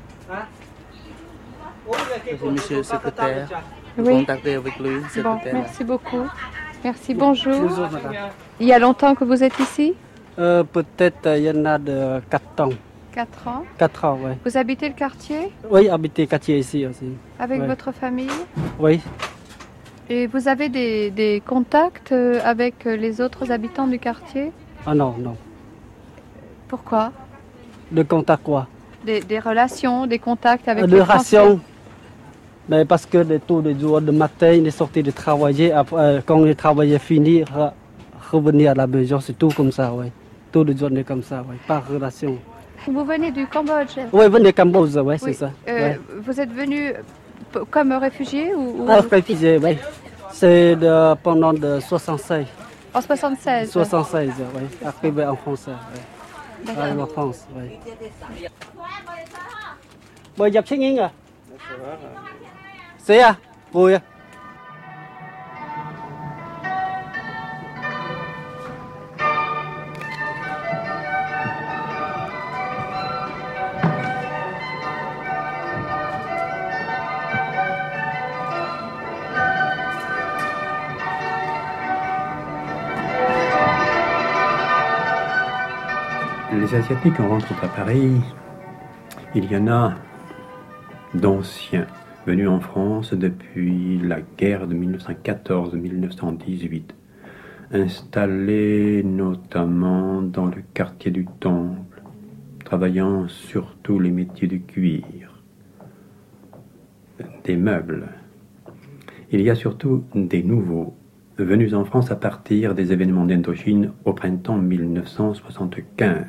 C'est monsieur le secrétaire. Oui. Contactez avec lui, Bon, secrétaire. merci beaucoup. Merci, bonjour. Il y a longtemps que vous êtes ici? Peut-être il y en a de 4 ans. 4 ans. 4 ans, oui. Vous habitez le quartier? Oui, habiter quartier ici aussi. Avec Ouais. votre famille? Oui. Et vous avez des contacts avec les autres habitants du quartier? Ah non, non. Pourquoi? De contact quoi? Des relations, des contacts avec De les Français? ration. Mais parce que tous les jours de matin, il est sorti de travailler. Après, quand le travail est fini, revenir à la maison, c'est tout comme ça, oui. Tous les jours, on est comme ça, oui. Par relation. Vous venez du Cambodge? Oui, venez du Cambodge, oui, c'est ça. Ouais. Vous êtes venu comme réfugié ou... Réfugié, oui. C'est pendant de 76. En 76? 76, oui. Arrivé en France, oui. Arrivé en France, oui. Mời dập check in à? C'est à? Vui à? Les Asiatiques, on rentre à Paris, il y en a d'anciens venus en France depuis la guerre de 1914-1918, installés notamment dans le quartier du Temple, travaillant surtout les métiers du cuir, des meubles. Il y a surtout des nouveaux venus en France à partir des événements d'Indochine au printemps 1975.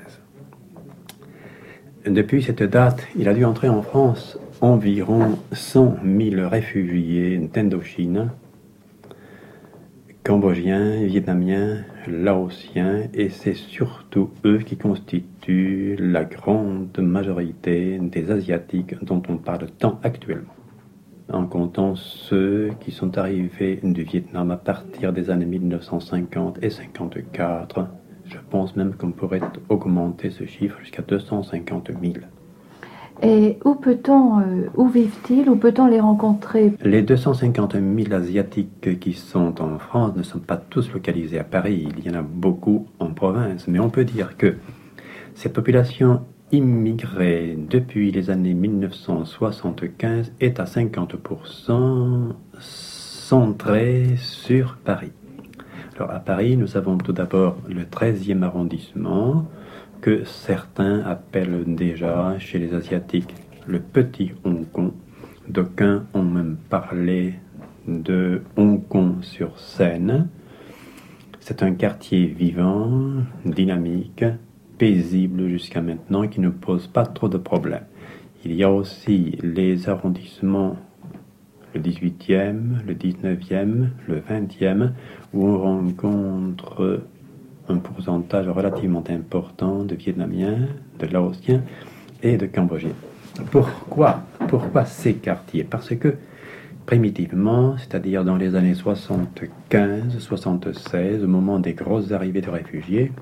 Depuis cette date, il a dû entrer en France environ 100 000 réfugiés d'Indochine Cambodgiens, Vietnamiens, Laotiens, et c'est surtout eux qui constituent la grande majorité des Asiatiques dont on parle tant actuellement. En comptant ceux qui sont arrivés du Vietnam à partir des années 1950 et 54, je pense même qu'on pourrait augmenter ce chiffre jusqu'à 250 000. Et où vivent-ils, où peut-on les rencontrer? Les 250 000 Asiatiques qui sont en France ne sont pas tous localisés à Paris, il y en a beaucoup en province, mais on peut dire que cette population immigrée depuis les années 1975 est à 50% centrée sur Paris. Alors à Paris, nous avons tout d'abord le 13e arrondissement, que certains appellent déjà chez les Asiatiques le petit Hong Kong. D'aucuns ont même parlé de Hong Kong sur Seine. C'est un quartier vivant, dynamique, paisible jusqu'à maintenant, qui ne pose pas trop de problèmes. Il y a aussi les arrondissements, le 18e, le 19e, le 20e, où on rencontre un pourcentage relativement important de Vietnamiens, de Laotiens et de Cambodgiens. Pourquoi ces quartiers? Parce que primitivement, c'est-à-dire dans les années 75-76, au moment des grosses arrivées de réfugiés,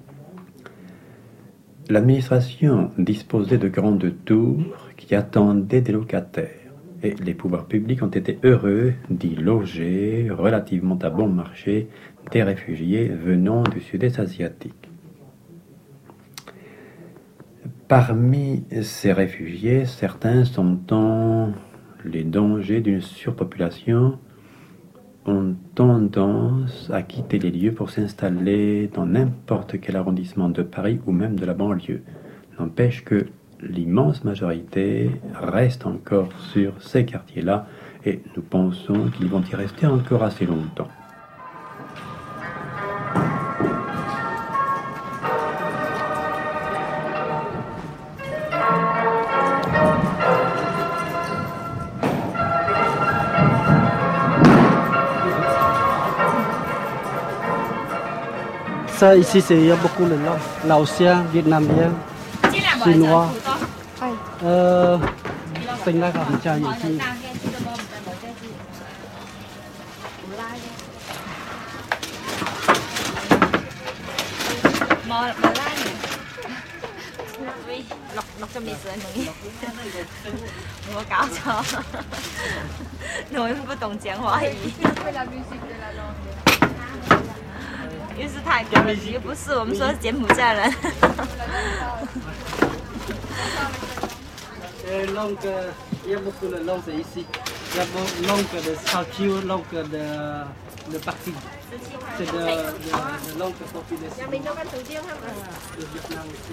l'administration disposait de grandes tours qui attendaient des locataires. Et les pouvoirs publics ont été heureux d'y loger relativement à bon marché des réfugiés venant du sud-est asiatique. Parmi ces réfugiés, certains sentant les dangers d'une surpopulation ont tendance à quitter les lieux pour s'installer dans n'importe quel arrondissement de Paris ou même de la banlieue. N'empêche que l'immense majorité reste encore sur ces quartiers-là et nous pensons qu'ils vont y rester encore assez longtemps. Ça, ici, il y a beaucoup de langues. Laotiens, Vietnamiens, Chinois. Sinh ra cả một trai nhiều khi. Lọc cho mì sữa nổi. Có cáo cho. Nói不懂讲华语。又是泰国人，又不是我们说柬埔寨人。 Langue, il y a beaucoup de langues ici. Il y a langue de Sao-Chiu, langue de Paris. C'est de langue populaire. De Vietnam aussi.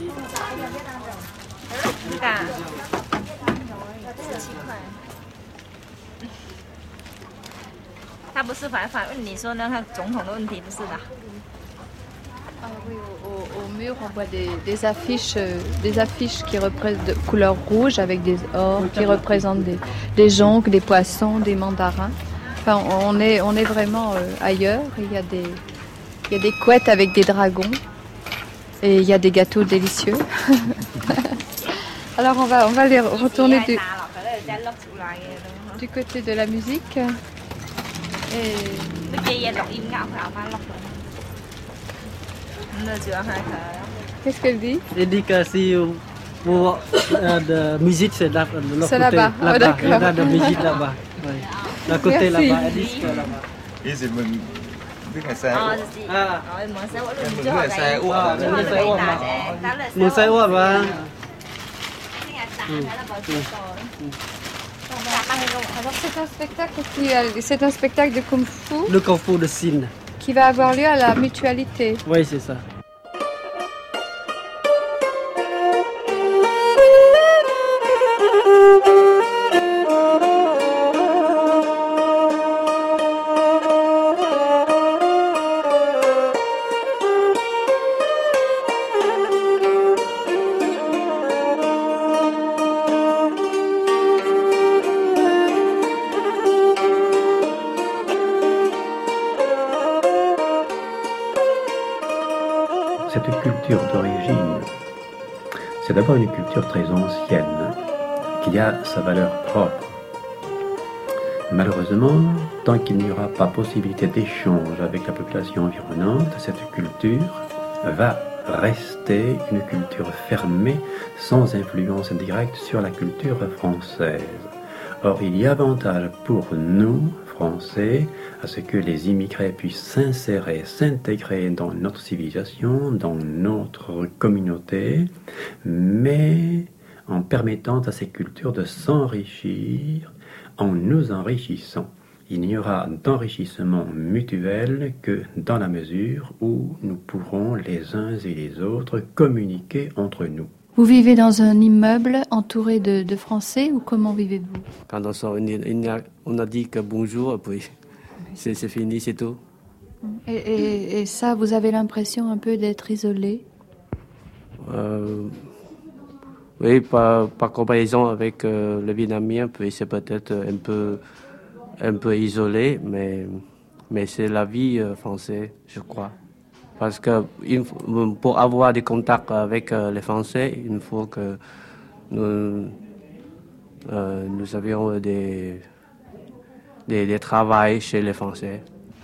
他不是反问你说那个总统的问题，不是的。 Oui, au mur, on voit des affiches qui représentent de couleur rouge avec des ors, qui représentent des jonques, des poissons, des mandarins. Enfin, on est vraiment ailleurs. Il y a des couettes avec des dragons et il y a des gâteaux délicieux. Alors on va les retourner du côté de la musique. Qu'est-ce qu'elle dit? Elle dit que si pour de musique, c'est là-bas. Là-bas. Oh, d'accord. Il y a de musique là-bas. Oui. D'un côté là-bas, elle dit que là-bas. Ý gì mình biết ngày xa. Mình say uống mà. C'est un spectacle de Kung Fu. Le Kung Fu de Chine. Qui va avoir lieu à la Mutualité. Oui, c'est ça. Cette culture d'origine, c'est d'abord une culture très ancienne, qui a sa valeur propre. Malheureusement, tant qu'il n'y aura pas possibilité d'échange avec la population environnante, cette culture va rester une culture fermée, sans influence directe sur la culture française. Or, il y a avantage pour nous, Français, à ce que les immigrés puissent s'insérer, s'intégrer dans notre civilisation, dans notre communauté, mais en permettant à ces cultures de s'enrichir en nous enrichissant. Il n'y aura d'enrichissement mutuel que dans la mesure où nous pourrons les uns et les autres communiquer entre nous. Vous vivez dans un immeuble entouré de Français ou comment vivez-vous? Quand on sort, on a dit que bonjour, puis c'est fini, c'est tout. Et ça, vous avez l'impression un peu d'être isolé? Oui, par comparaison avec le Vietnamien, puis c'est peut-être un peu isolé, mais c'est la vie française, je crois. Parce que pour avoir des contacts avec les Français, il faut que nous avions des travails chez les Français.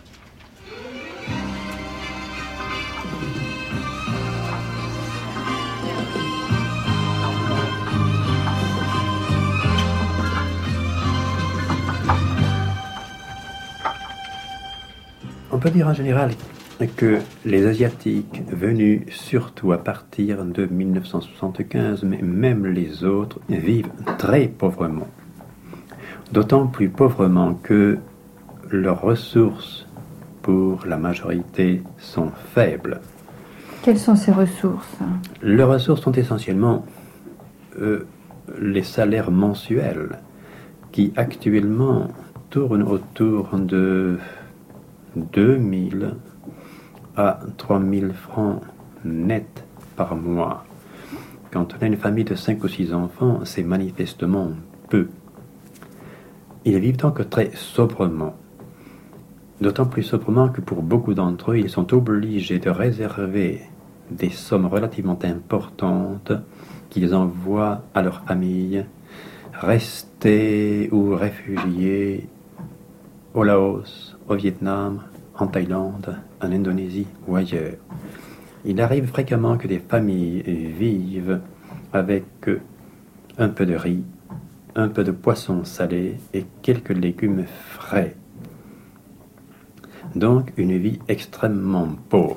On peut dire en général que les Asiatiques venus surtout à partir de 1975, mais même les autres, vivent très pauvrement. D'autant plus pauvrement que leurs ressources, pour la majorité, sont faibles. Quelles sont ces ressources? Leurs ressources sont essentiellement les salaires mensuels qui actuellement tournent autour de 2000 à 3000 francs nets par mois. Quand on a une famille de 5 ou 6 enfants, c'est manifestement peu. Ils vivent donc très sobrement. D'autant plus sobrement que pour beaucoup d'entre eux, ils sont obligés de réserver des sommes relativement importantes qu'ils envoient à leurs familles, restés ou réfugiés au Laos, au Vietnam, en Thaïlande, en Indonésie ou ailleurs. Il arrive fréquemment que des familles vivent avec un peu de riz, un peu de poisson salé et quelques légumes frais. Donc une vie extrêmement pauvre,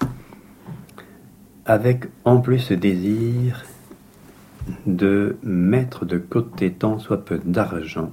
avec en plus ce désir de mettre de côté tant soit peu d'argent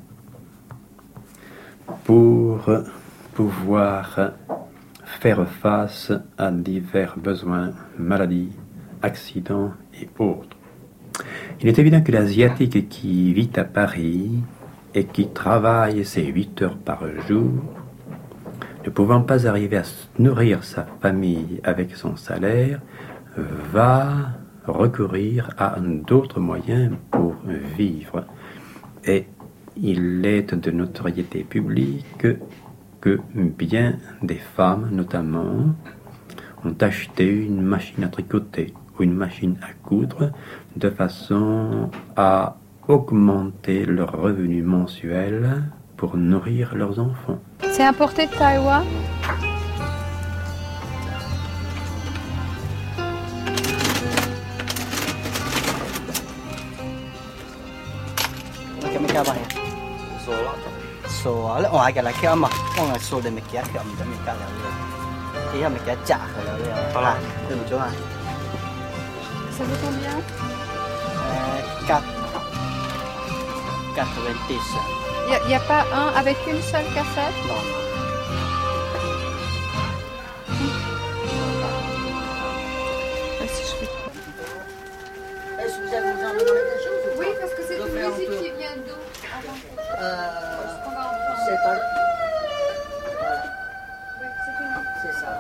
pour pouvoir faire face à divers besoins, maladies, accidents et autres. Il est évident que l'Asiatique qui vit à Paris et qui travaille ses 8 heures par jour, ne pouvant pas arriver à nourrir sa famille avec son salaire, va recourir à d'autres moyens pour vivre. Et il est de notoriété publique que bien des femmes, notamment, ont acheté une machine à tricoter ou une machine à coudre de façon à augmenter leur revenu mensuel pour nourrir leurs enfants. C'est importé de Taïwan? Ça vaut combien? 4,90. Il n'y a pas un avec une seule cassette? Non. Est-ce que vous avez besoin de demander des choses? Oui, parce que c'est une musique qui vient d'où? C'est un... Oui, c'est ça.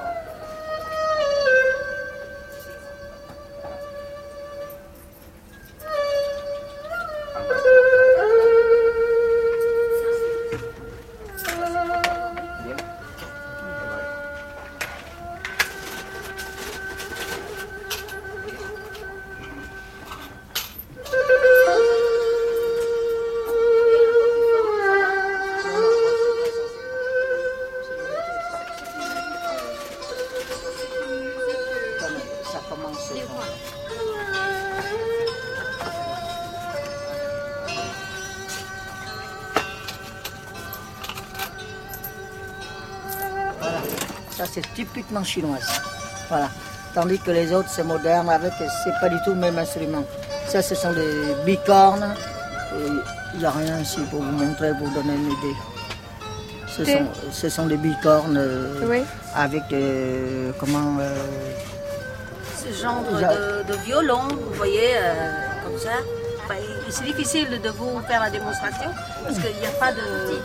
Voilà, ça c'est typiquement chinois. Voilà. Tandis que les autres c'est moderne avec, c'est pas du tout le même instrument. Ça ce sont des bicornes. Il n'y a rien ici pour vous montrer, pour vous donner une idée. Ce sont des bicornes avec comment ce genre de violon, vous voyez, comme ça. Enfin, c'est difficile de vous faire la démonstration parce qu'il n'y a pas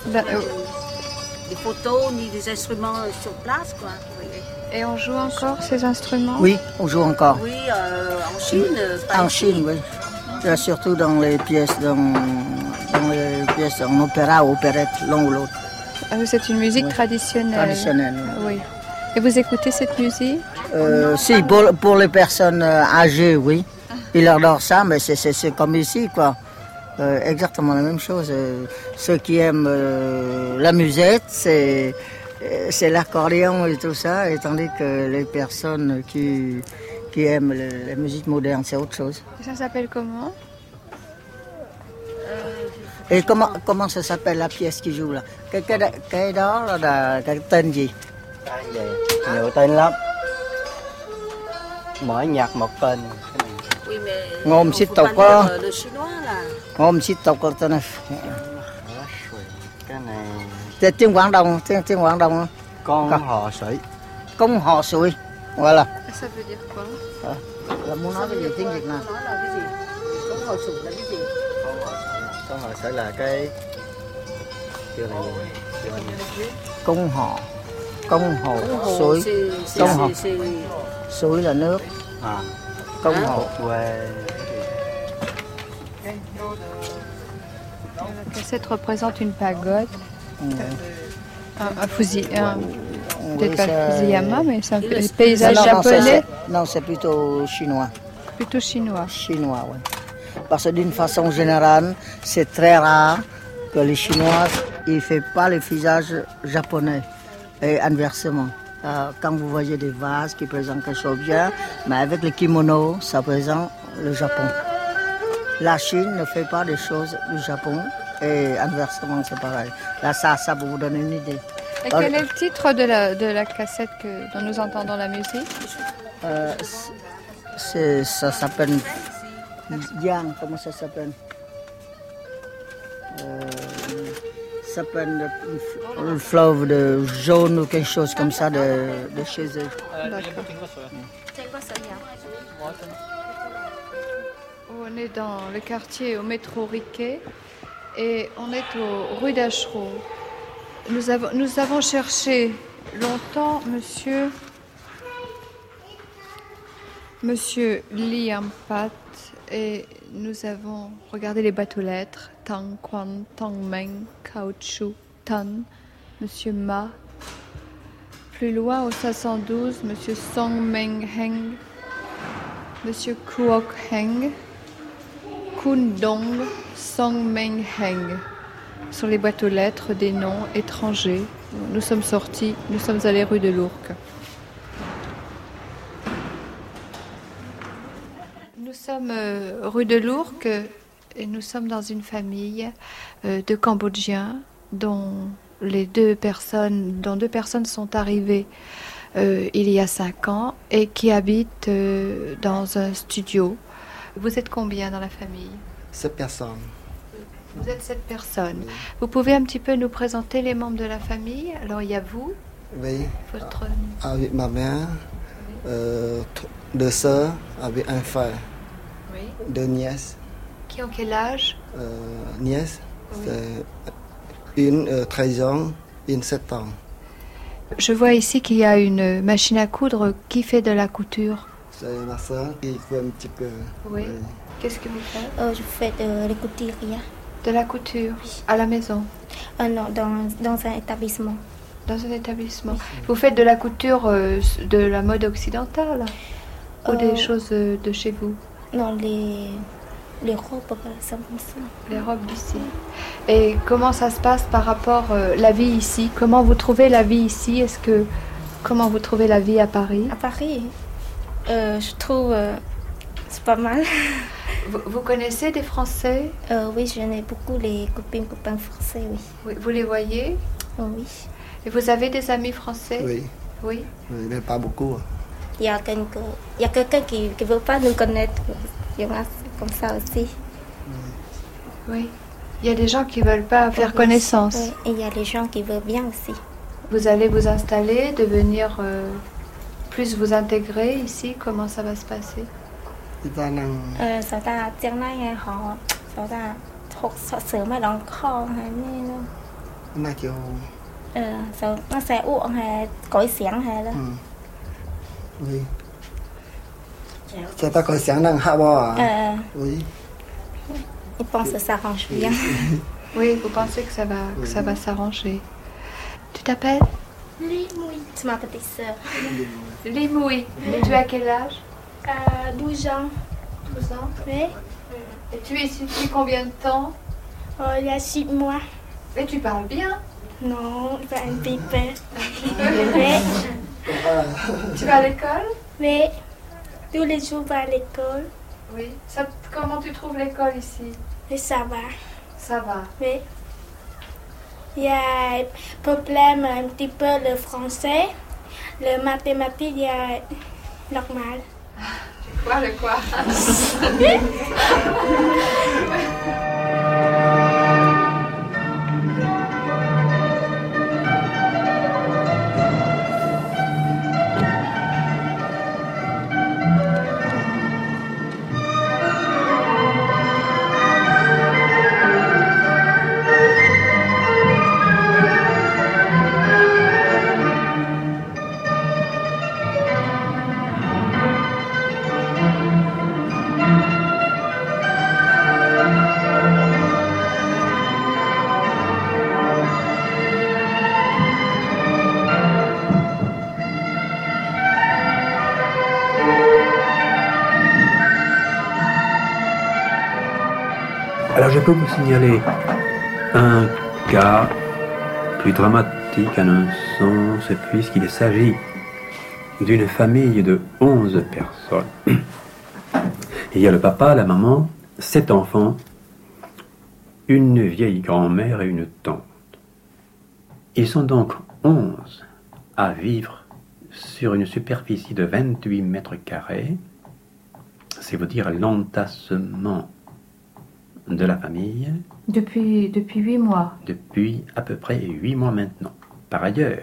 de photos ni des instruments sur place, quoi. Vous voyez. Et on joue encore ces instruments? Oui, on joue encore. Oui, en Chine. En Chine, oui. Là, surtout dans les pièces, en opéra ou opérette, l'un ou l'autre. C'est une musique traditionnelle. Traditionnelle, oui. Et vous écoutez cette musique? Si, pour les personnes âgées, oui. Ils adorent ça, mais c'est comme ici, quoi. Exactement la même chose. Ceux qui aiment la musette, c'est l'accordéon et tout ça, et tandis que les personnes qui aiment la musique moderne, c'est autre chose. Et ça s'appelle comment? Et comment ça s'appelle la pièce qui joue là? Cái đó là cái tên gì? Nhiều tên lắm. Mỗi nhạc một tên. Ngôn xích tục có. Ngôn xích tục có tên này. Cái này. Tiếng Quảng Đông, tiếng Quảng Đông. Con hò sủi. Con hò sủi. Voilà. Ça veut dire quoi? Là muốn nói cái gì tiếng Việt nào? Con hò sủi là cái gì? Con hò sủi là cái kêu là gì? Công họ suối, công họ suối là nước, công họ quê. La cassette représente une pagode, un peut-être pas le Fusiyama, mais c'est un paysage japonais. Non, c'est plutôt chinois. Plutôt chinois. Chinois, oui. Parce que d'une façon générale, c'est très rare que les Chinois ne font pas le visage japonais. Et inversement. Quand vous voyez des vases qui présentent quelque chose de bien, mais avec le kimono, ça présente le Japon. La Chine ne fait pas des choses du Japon et inversement, c'est pareil. Là, ça pour vous donner une idée. Et quel est le titre de la cassette dont nous entendons la musique? Ça s'appelle Yang, comment ça s'appelle? Ça s'appelle le fleuve de jaune ou quelque chose comme ça de chez eux. On est dans le quartier au métro Riquet et on est au rue d'Achereau. Nous avons cherché longtemps Monsieur Liam Pat et nous avons regardé les boîtes aux lettres. Tang Quan, Tang Meng, Caoutchouc, Tan, Monsieur Ma. Plus loin, au 512, Monsieur Song Meng Heng, Monsieur Kuok Heng, Kun Dong, Song Meng Heng. Sur les boîtes aux lettres, des noms étrangers. Nous sommes sortis, nous sommes allés rue de l'Ourcq. Nous sommes rue de l'Ourcq et nous sommes dans une famille de Cambodgiens dont deux personnes sont arrivées il y a 5 ans et qui habitent dans un studio. Vous êtes combien dans la famille? 7 personnes. Vous êtes 7 personnes. Oui. Vous pouvez un petit peu nous présenter les membres de la famille? Alors il y a vous. Oui. Votre... Avec ma mère, 2 sœurs, avec un frère. Oui. 2 nièces. Qui ont quel âge? Nièce, oui. C'est une 13 ans, une 7 ans. Je vois ici qu'il y a une machine à coudre. Qui fait de la couture? C'est ma soeur qui fait un petit peu. Oui. Qu'est-ce que vous faites? Je fais de la couture. De la couture? Oui. À la maison? Non, dans un établissement. Dans un établissement. Oui. Vous faites de la couture de la mode occidentale? Ou des choses de chez vous? Non, les robes, par exemple. Les robes d'ici. Et comment ça se passe par rapport à la vie ici? Comment vous trouvez la vie ici? Comment vous trouvez la vie à Paris? À Paris, Je trouve c'est pas mal. Vous connaissez des Français? Oui, j'en ai beaucoup, les copains français, oui. Vous les voyez? Oui. Et vous avez des amis français? Oui. Oui. Mais pas beaucoup. Il y a quelqu'un qui ne veut pas nous connaître. Il y en a comme ça aussi. Oui. Il y a des gens qui ne veulent pas faire connaissance. Oui. Et il y a des gens qui veulent bien aussi. Vous allez vous installer, devenir plus vous intégrer ici? Comment ça va se passer? Sao ta tiếng nói nghe họ sao ta thuộc sửa mấy đòn kho hay như nó kiểu sao nó sẽ uổng hay cõi xiển hay đó. Oui. C'est ta cõi xiển đang hạ bò à? Oui. Il pense que ça arrange bien. Oui, vous pensez que ça va s'arranger. Tu t'appelles? Limoui. C'est ma petite sœur. Limoui. Et tu as quel âge? 12 ans. 12 ans? Oui. Et tu es ici depuis combien de temps? Il y a 6 mois. Et tu parles bien? Non, un petit peu. Oui. Tu vas à l'école? Oui. Tous les jours, je vais à l'école. Oui. Comment tu trouves l'école ici? Et ça va. Ça va? Oui. Il y a problème un petit peu le français. Le mathématique, il y a normal. Quoi, le quoi? Alors je peux vous signaler un cas plus dramatique en un sens, puisqu'il s'agit d'une famille de 11 personnes. Il y a le papa, la maman, 7 enfants, une vieille grand-mère et une tante. Ils sont donc 11 à vivre sur une superficie de 28 mètres carrés. C'est vous dire l'entassement de la famille. Depuis 8 mois. Depuis à peu près 8 mois maintenant. Par ailleurs,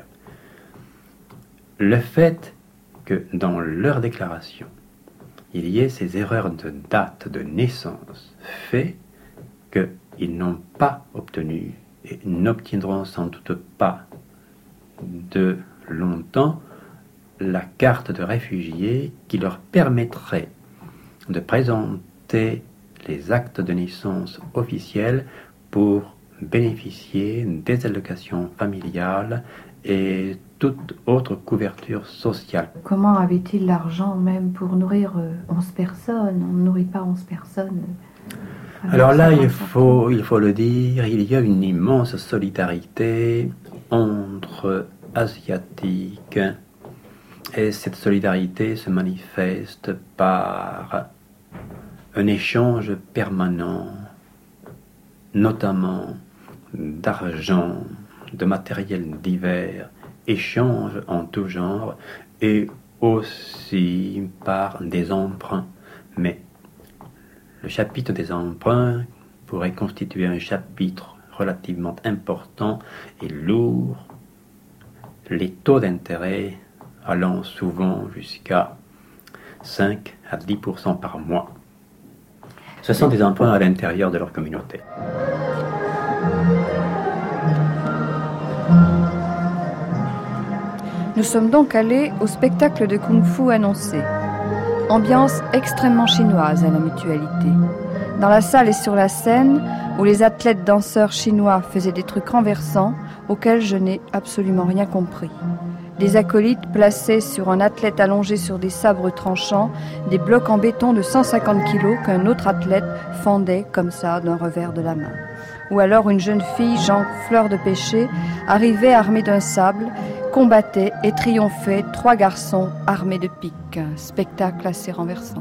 le fait que dans leur déclaration, il y ait ces erreurs de date de naissance fait qu'ils n'ont pas obtenu et n'obtiendront sans doute pas de longtemps la carte de réfugié qui leur permettrait de présenter les actes de naissance officiels pour bénéficier des allocations familiales et toute autre couverture sociale. Comment avait-il l'argent même pour nourrir 11 personnes? On ne nourrit pas 11 personnes. Alors là, il faut le dire, il y a une immense solidarité entre Asiatiques et cette solidarité se manifeste par un échange permanent, notamment d'argent, de matériel divers, échange en tout genre, et aussi par des emprunts. Mais le chapitre des emprunts pourrait constituer un chapitre relativement important et lourd, les taux d'intérêt allant souvent jusqu'à 5 à 10% par mois. Ce sont des emprunts à l'intérieur de leur communauté. Nous sommes donc allés au spectacle de kung-fu annoncé. Ambiance extrêmement chinoise à la Mutualité. Dans la salle et sur la scène, où les athlètes danseurs chinois faisaient des trucs renversants auxquels je n'ai absolument rien compris. Des acolytes plaçaient sur un athlète allongé sur des sabres tranchants des blocs en béton de 150 kilos qu'un autre athlète fendait comme ça d'un revers de la main. Ou alors une jeune fille, genre fleur de pêcher, arrivait armée d'un sable, combattaient et triomphaient 3 garçons armés de piques. Spectacle assez renversant.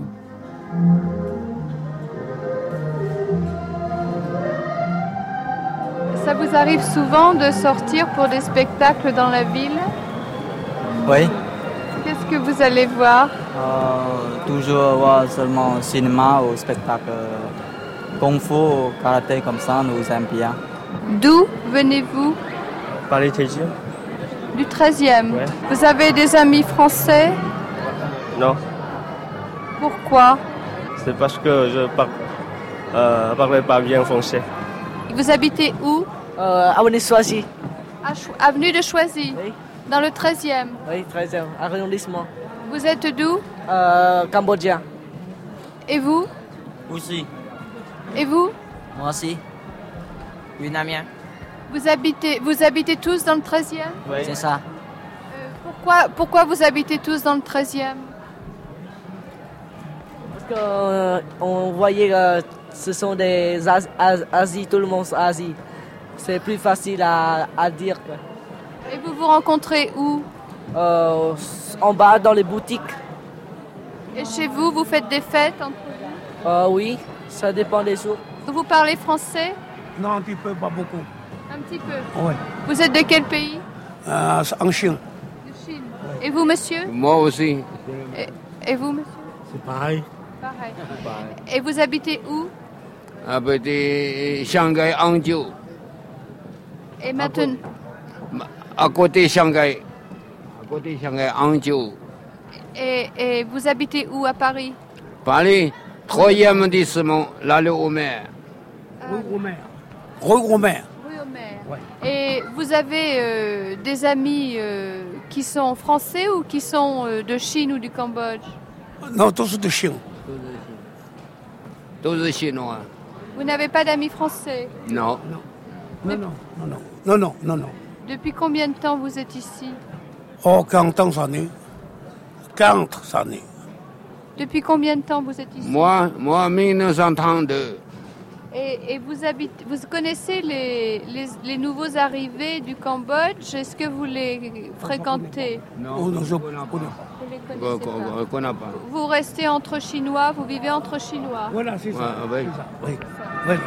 Ça vous arrive souvent de sortir pour des spectacles dans la ville? Oui. Qu'est-ce que vous allez voir? Toujours voir seulement cinéma ou spectacle. Kung Fu, karaté comme ça, nous aimons bien. D'où venez-vous? Par les 13e. Du 13e. Ouais. Vous avez des amis français? Non. Pourquoi? C'est parce que je parlais pas bien français. Vous habitez où? Avenue Choisy. Avenue de Choisy? Oui. Dans le 13e? Oui, 13e, arrondissement. Vous êtes d'où? Cambodgien. Et vous? Aussi. Et vous? Moi aussi. Vietnamien. Vous habitez tous dans le 13e? Oui. C'est ça. Pourquoi vous habitez tous dans le 13e? Parce qu'on voyait que ce sont des Asies, tout le monde Asie. C'est plus facile à dire. Et vous vous rencontrez où? En bas, dans les boutiques. Et chez vous, vous faites des fêtes entre vous? Oui, ça dépend des jours. Vous parlez français? Non, un petit peu, pas beaucoup. Un petit peu? Oui. Vous êtes de quel pays? En Chine. De Chine. Et vous, monsieur? Moi aussi. Et vous, monsieur? C'est pareil. Pareil. Et vous habitez où? Habitez Shanghai, Hangzhou. Et maintenant? À côté Shanghai. À côté Shanghai, Hangzhou. Et vous habitez où à Paris? Paris, 3e arrondissement, l'allée aux mers. Rue Gros-Mer. Rue Gros-Mer. Rue aux Mers. Ouais. Et vous avez des amis qui sont français ou qui sont de Chine ou du Cambodge? Non, tous de Chine. Tous chinois. Vous n'avez pas d'amis français? Non. Non. Depuis combien de temps vous êtes ici? 40 années. 40 années. Depuis combien de temps vous êtes ici? Moi, 1932. Et vous connaissez les nouveaux arrivés du Cambodge? Est-ce que vous les fréquentez? Non, je ne connais pas. Vous restez entre Chinois, vous vivez entre Chinois? Voilà, c'est ça. Oui. Oui.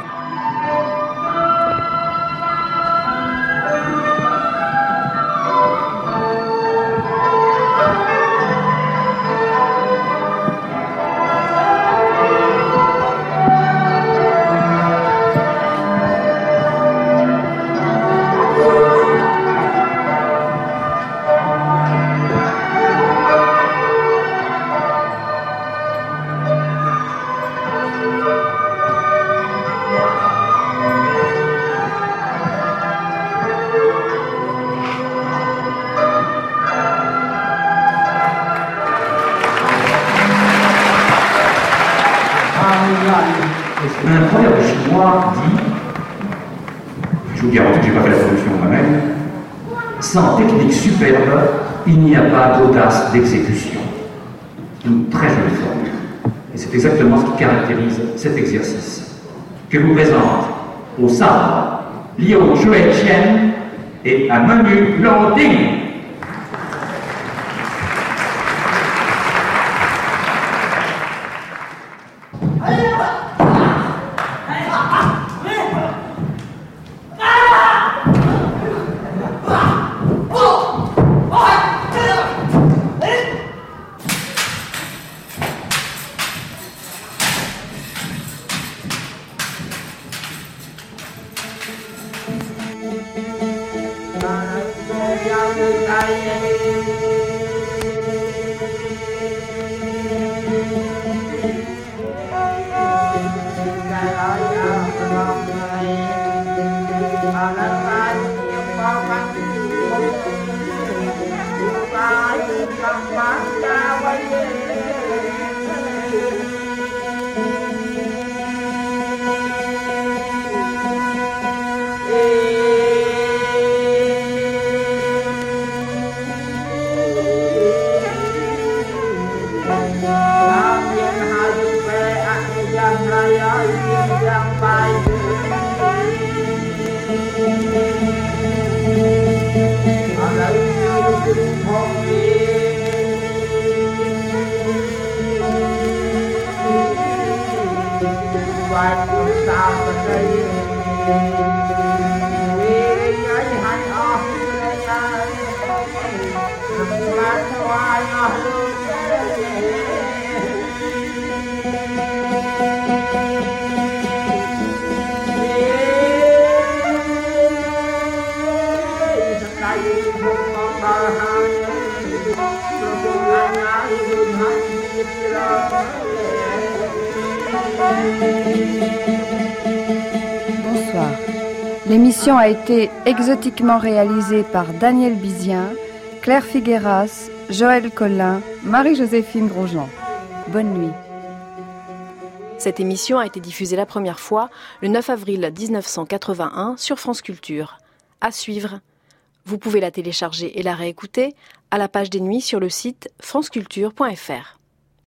Un proverbe chinois dit, je vous garantis que je n'ai pas fait la traduction moi-même, sans technique superbe, il n'y a pas d'audace d'exécution. Une très jolie formule. Et c'est exactement ce qui caractérise cet exercice. Je vous présente au sabre Liu Shuichen et à Menu Loading. Bonsoir. L'émission a été exotiquement réalisée par Daniel Bizien, Claire Figueras, Joël Collin, Marie-Joséphine Grosjean. Bonne nuit. Cette émission a été diffusée la première fois le 9 avril 1981 sur France Culture. À suivre. Vous pouvez la télécharger et la réécouter à la page des nuits sur le site franceculture.fr.